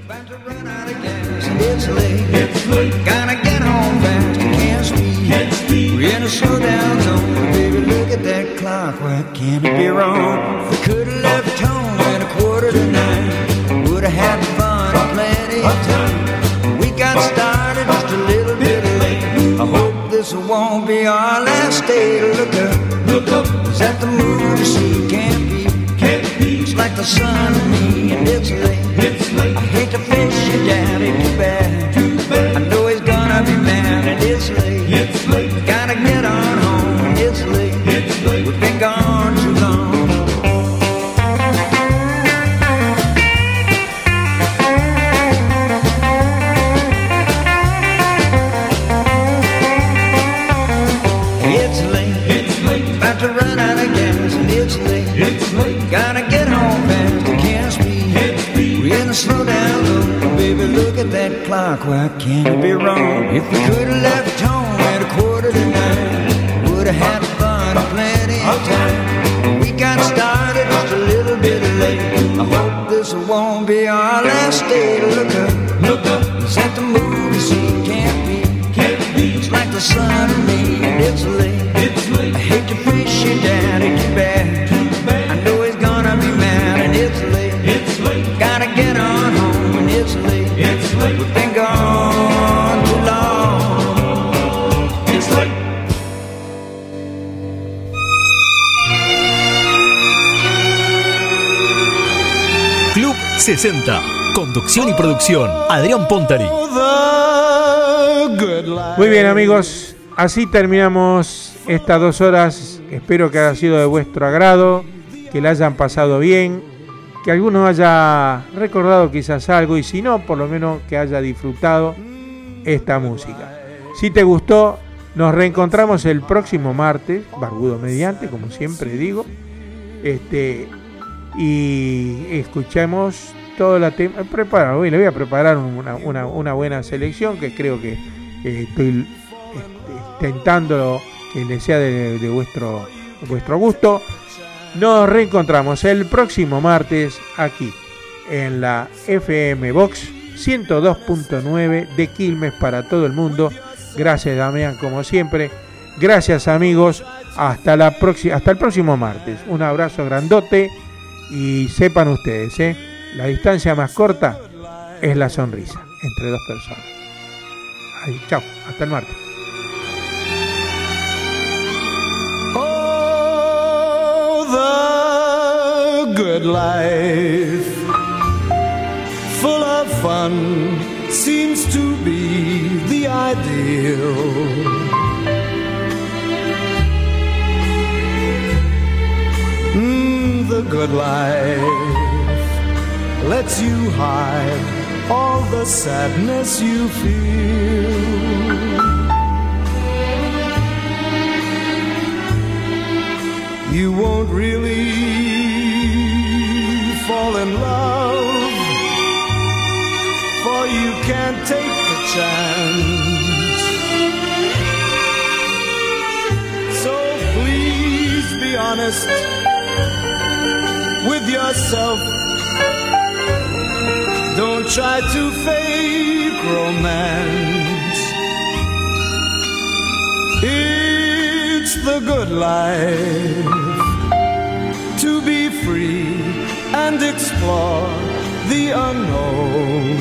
Gotta get home fast, can't speed. We're in a slowdown zone, baby. Look at that clock, why can't it be wrong? We could've left home at 8:45. Would've had fun, plenty of time. We got started just a little bit late. I hope this won't be our last day. Look up, is that the moon to see? Can't be. It's like the sun to me, and it's late. I hate to face your daddy too bad. I know he's gonna be mad, and it's late. Gotta get on home, and it's late. We've been gone too long. It's late. About to run out of gas, and it's late. Gotta get home fast, I can't speed. We're in a slow down zone, baby, look at that clock, why can't it be wrong? If we could've left home at 8:45, would've had fun, plenty of time. We got started just a little bit late. I hope this won't be our last day. Look up, is that the movie scene? Can't be. It's like the sun to me, and it's late. I hate to face your daddy too bad. I know he's gonna be mad, and it's late. Gotta get on home, and it's late. We've been gone too long. It's late. Club 60. Conducción y producción, Adrián Pontari. Muy bien, amigos, así terminamos estas 2 horas. Espero que haya sido de vuestro agrado, que la hayan pasado bien, que alguno haya recordado quizás algo, y si no, por lo menos que haya disfrutado esta música. Si te gustó, nos reencontramos el próximo martes, barbudo mediante, como siempre digo, y escuchemos todo la tema. Le voy a preparar una buena selección, que creo que estoy intentando que le sea de vuestro gusto. Nos reencontramos el próximo martes aquí en la FM Box 102.9 de Quilmes para todo el mundo. Gracias, Damián, como siempre. Gracias, amigos. Hasta el próximo martes. Un abrazo grandote, y sepan ustedes, la distancia más corta es la sonrisa entre dos personas. Ahí, chao, hasta el martes. Good life, full of fun, seems to be the ideal. The good life lets you hide all the sadness you feel. You won't really fall in love, for you can't take the chance. So please be honest with yourself. Don't try to fake romance. It's the good life to be free and explore the unknown.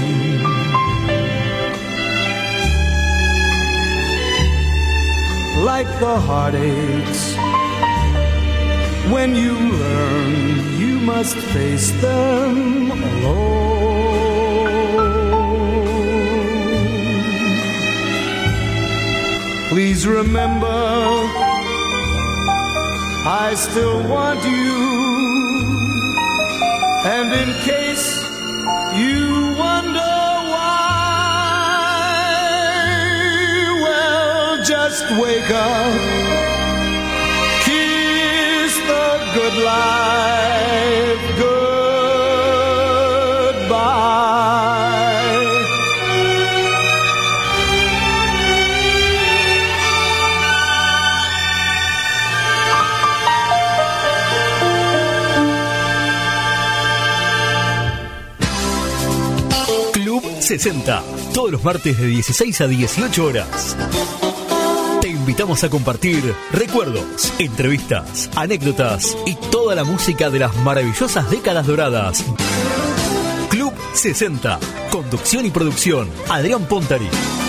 Like the heartaches, when you learn you must face them alone. Please remember, I still want you. And in case you wonder why, well, just wake up, good life goodbye. Club 60, todos los martes de 16 a 18 horas. Te invitamos a compartir recuerdos, entrevistas, anécdotas y toda la música de las maravillosas décadas doradas. Club 60, conducción y producción, Adrián Pontari.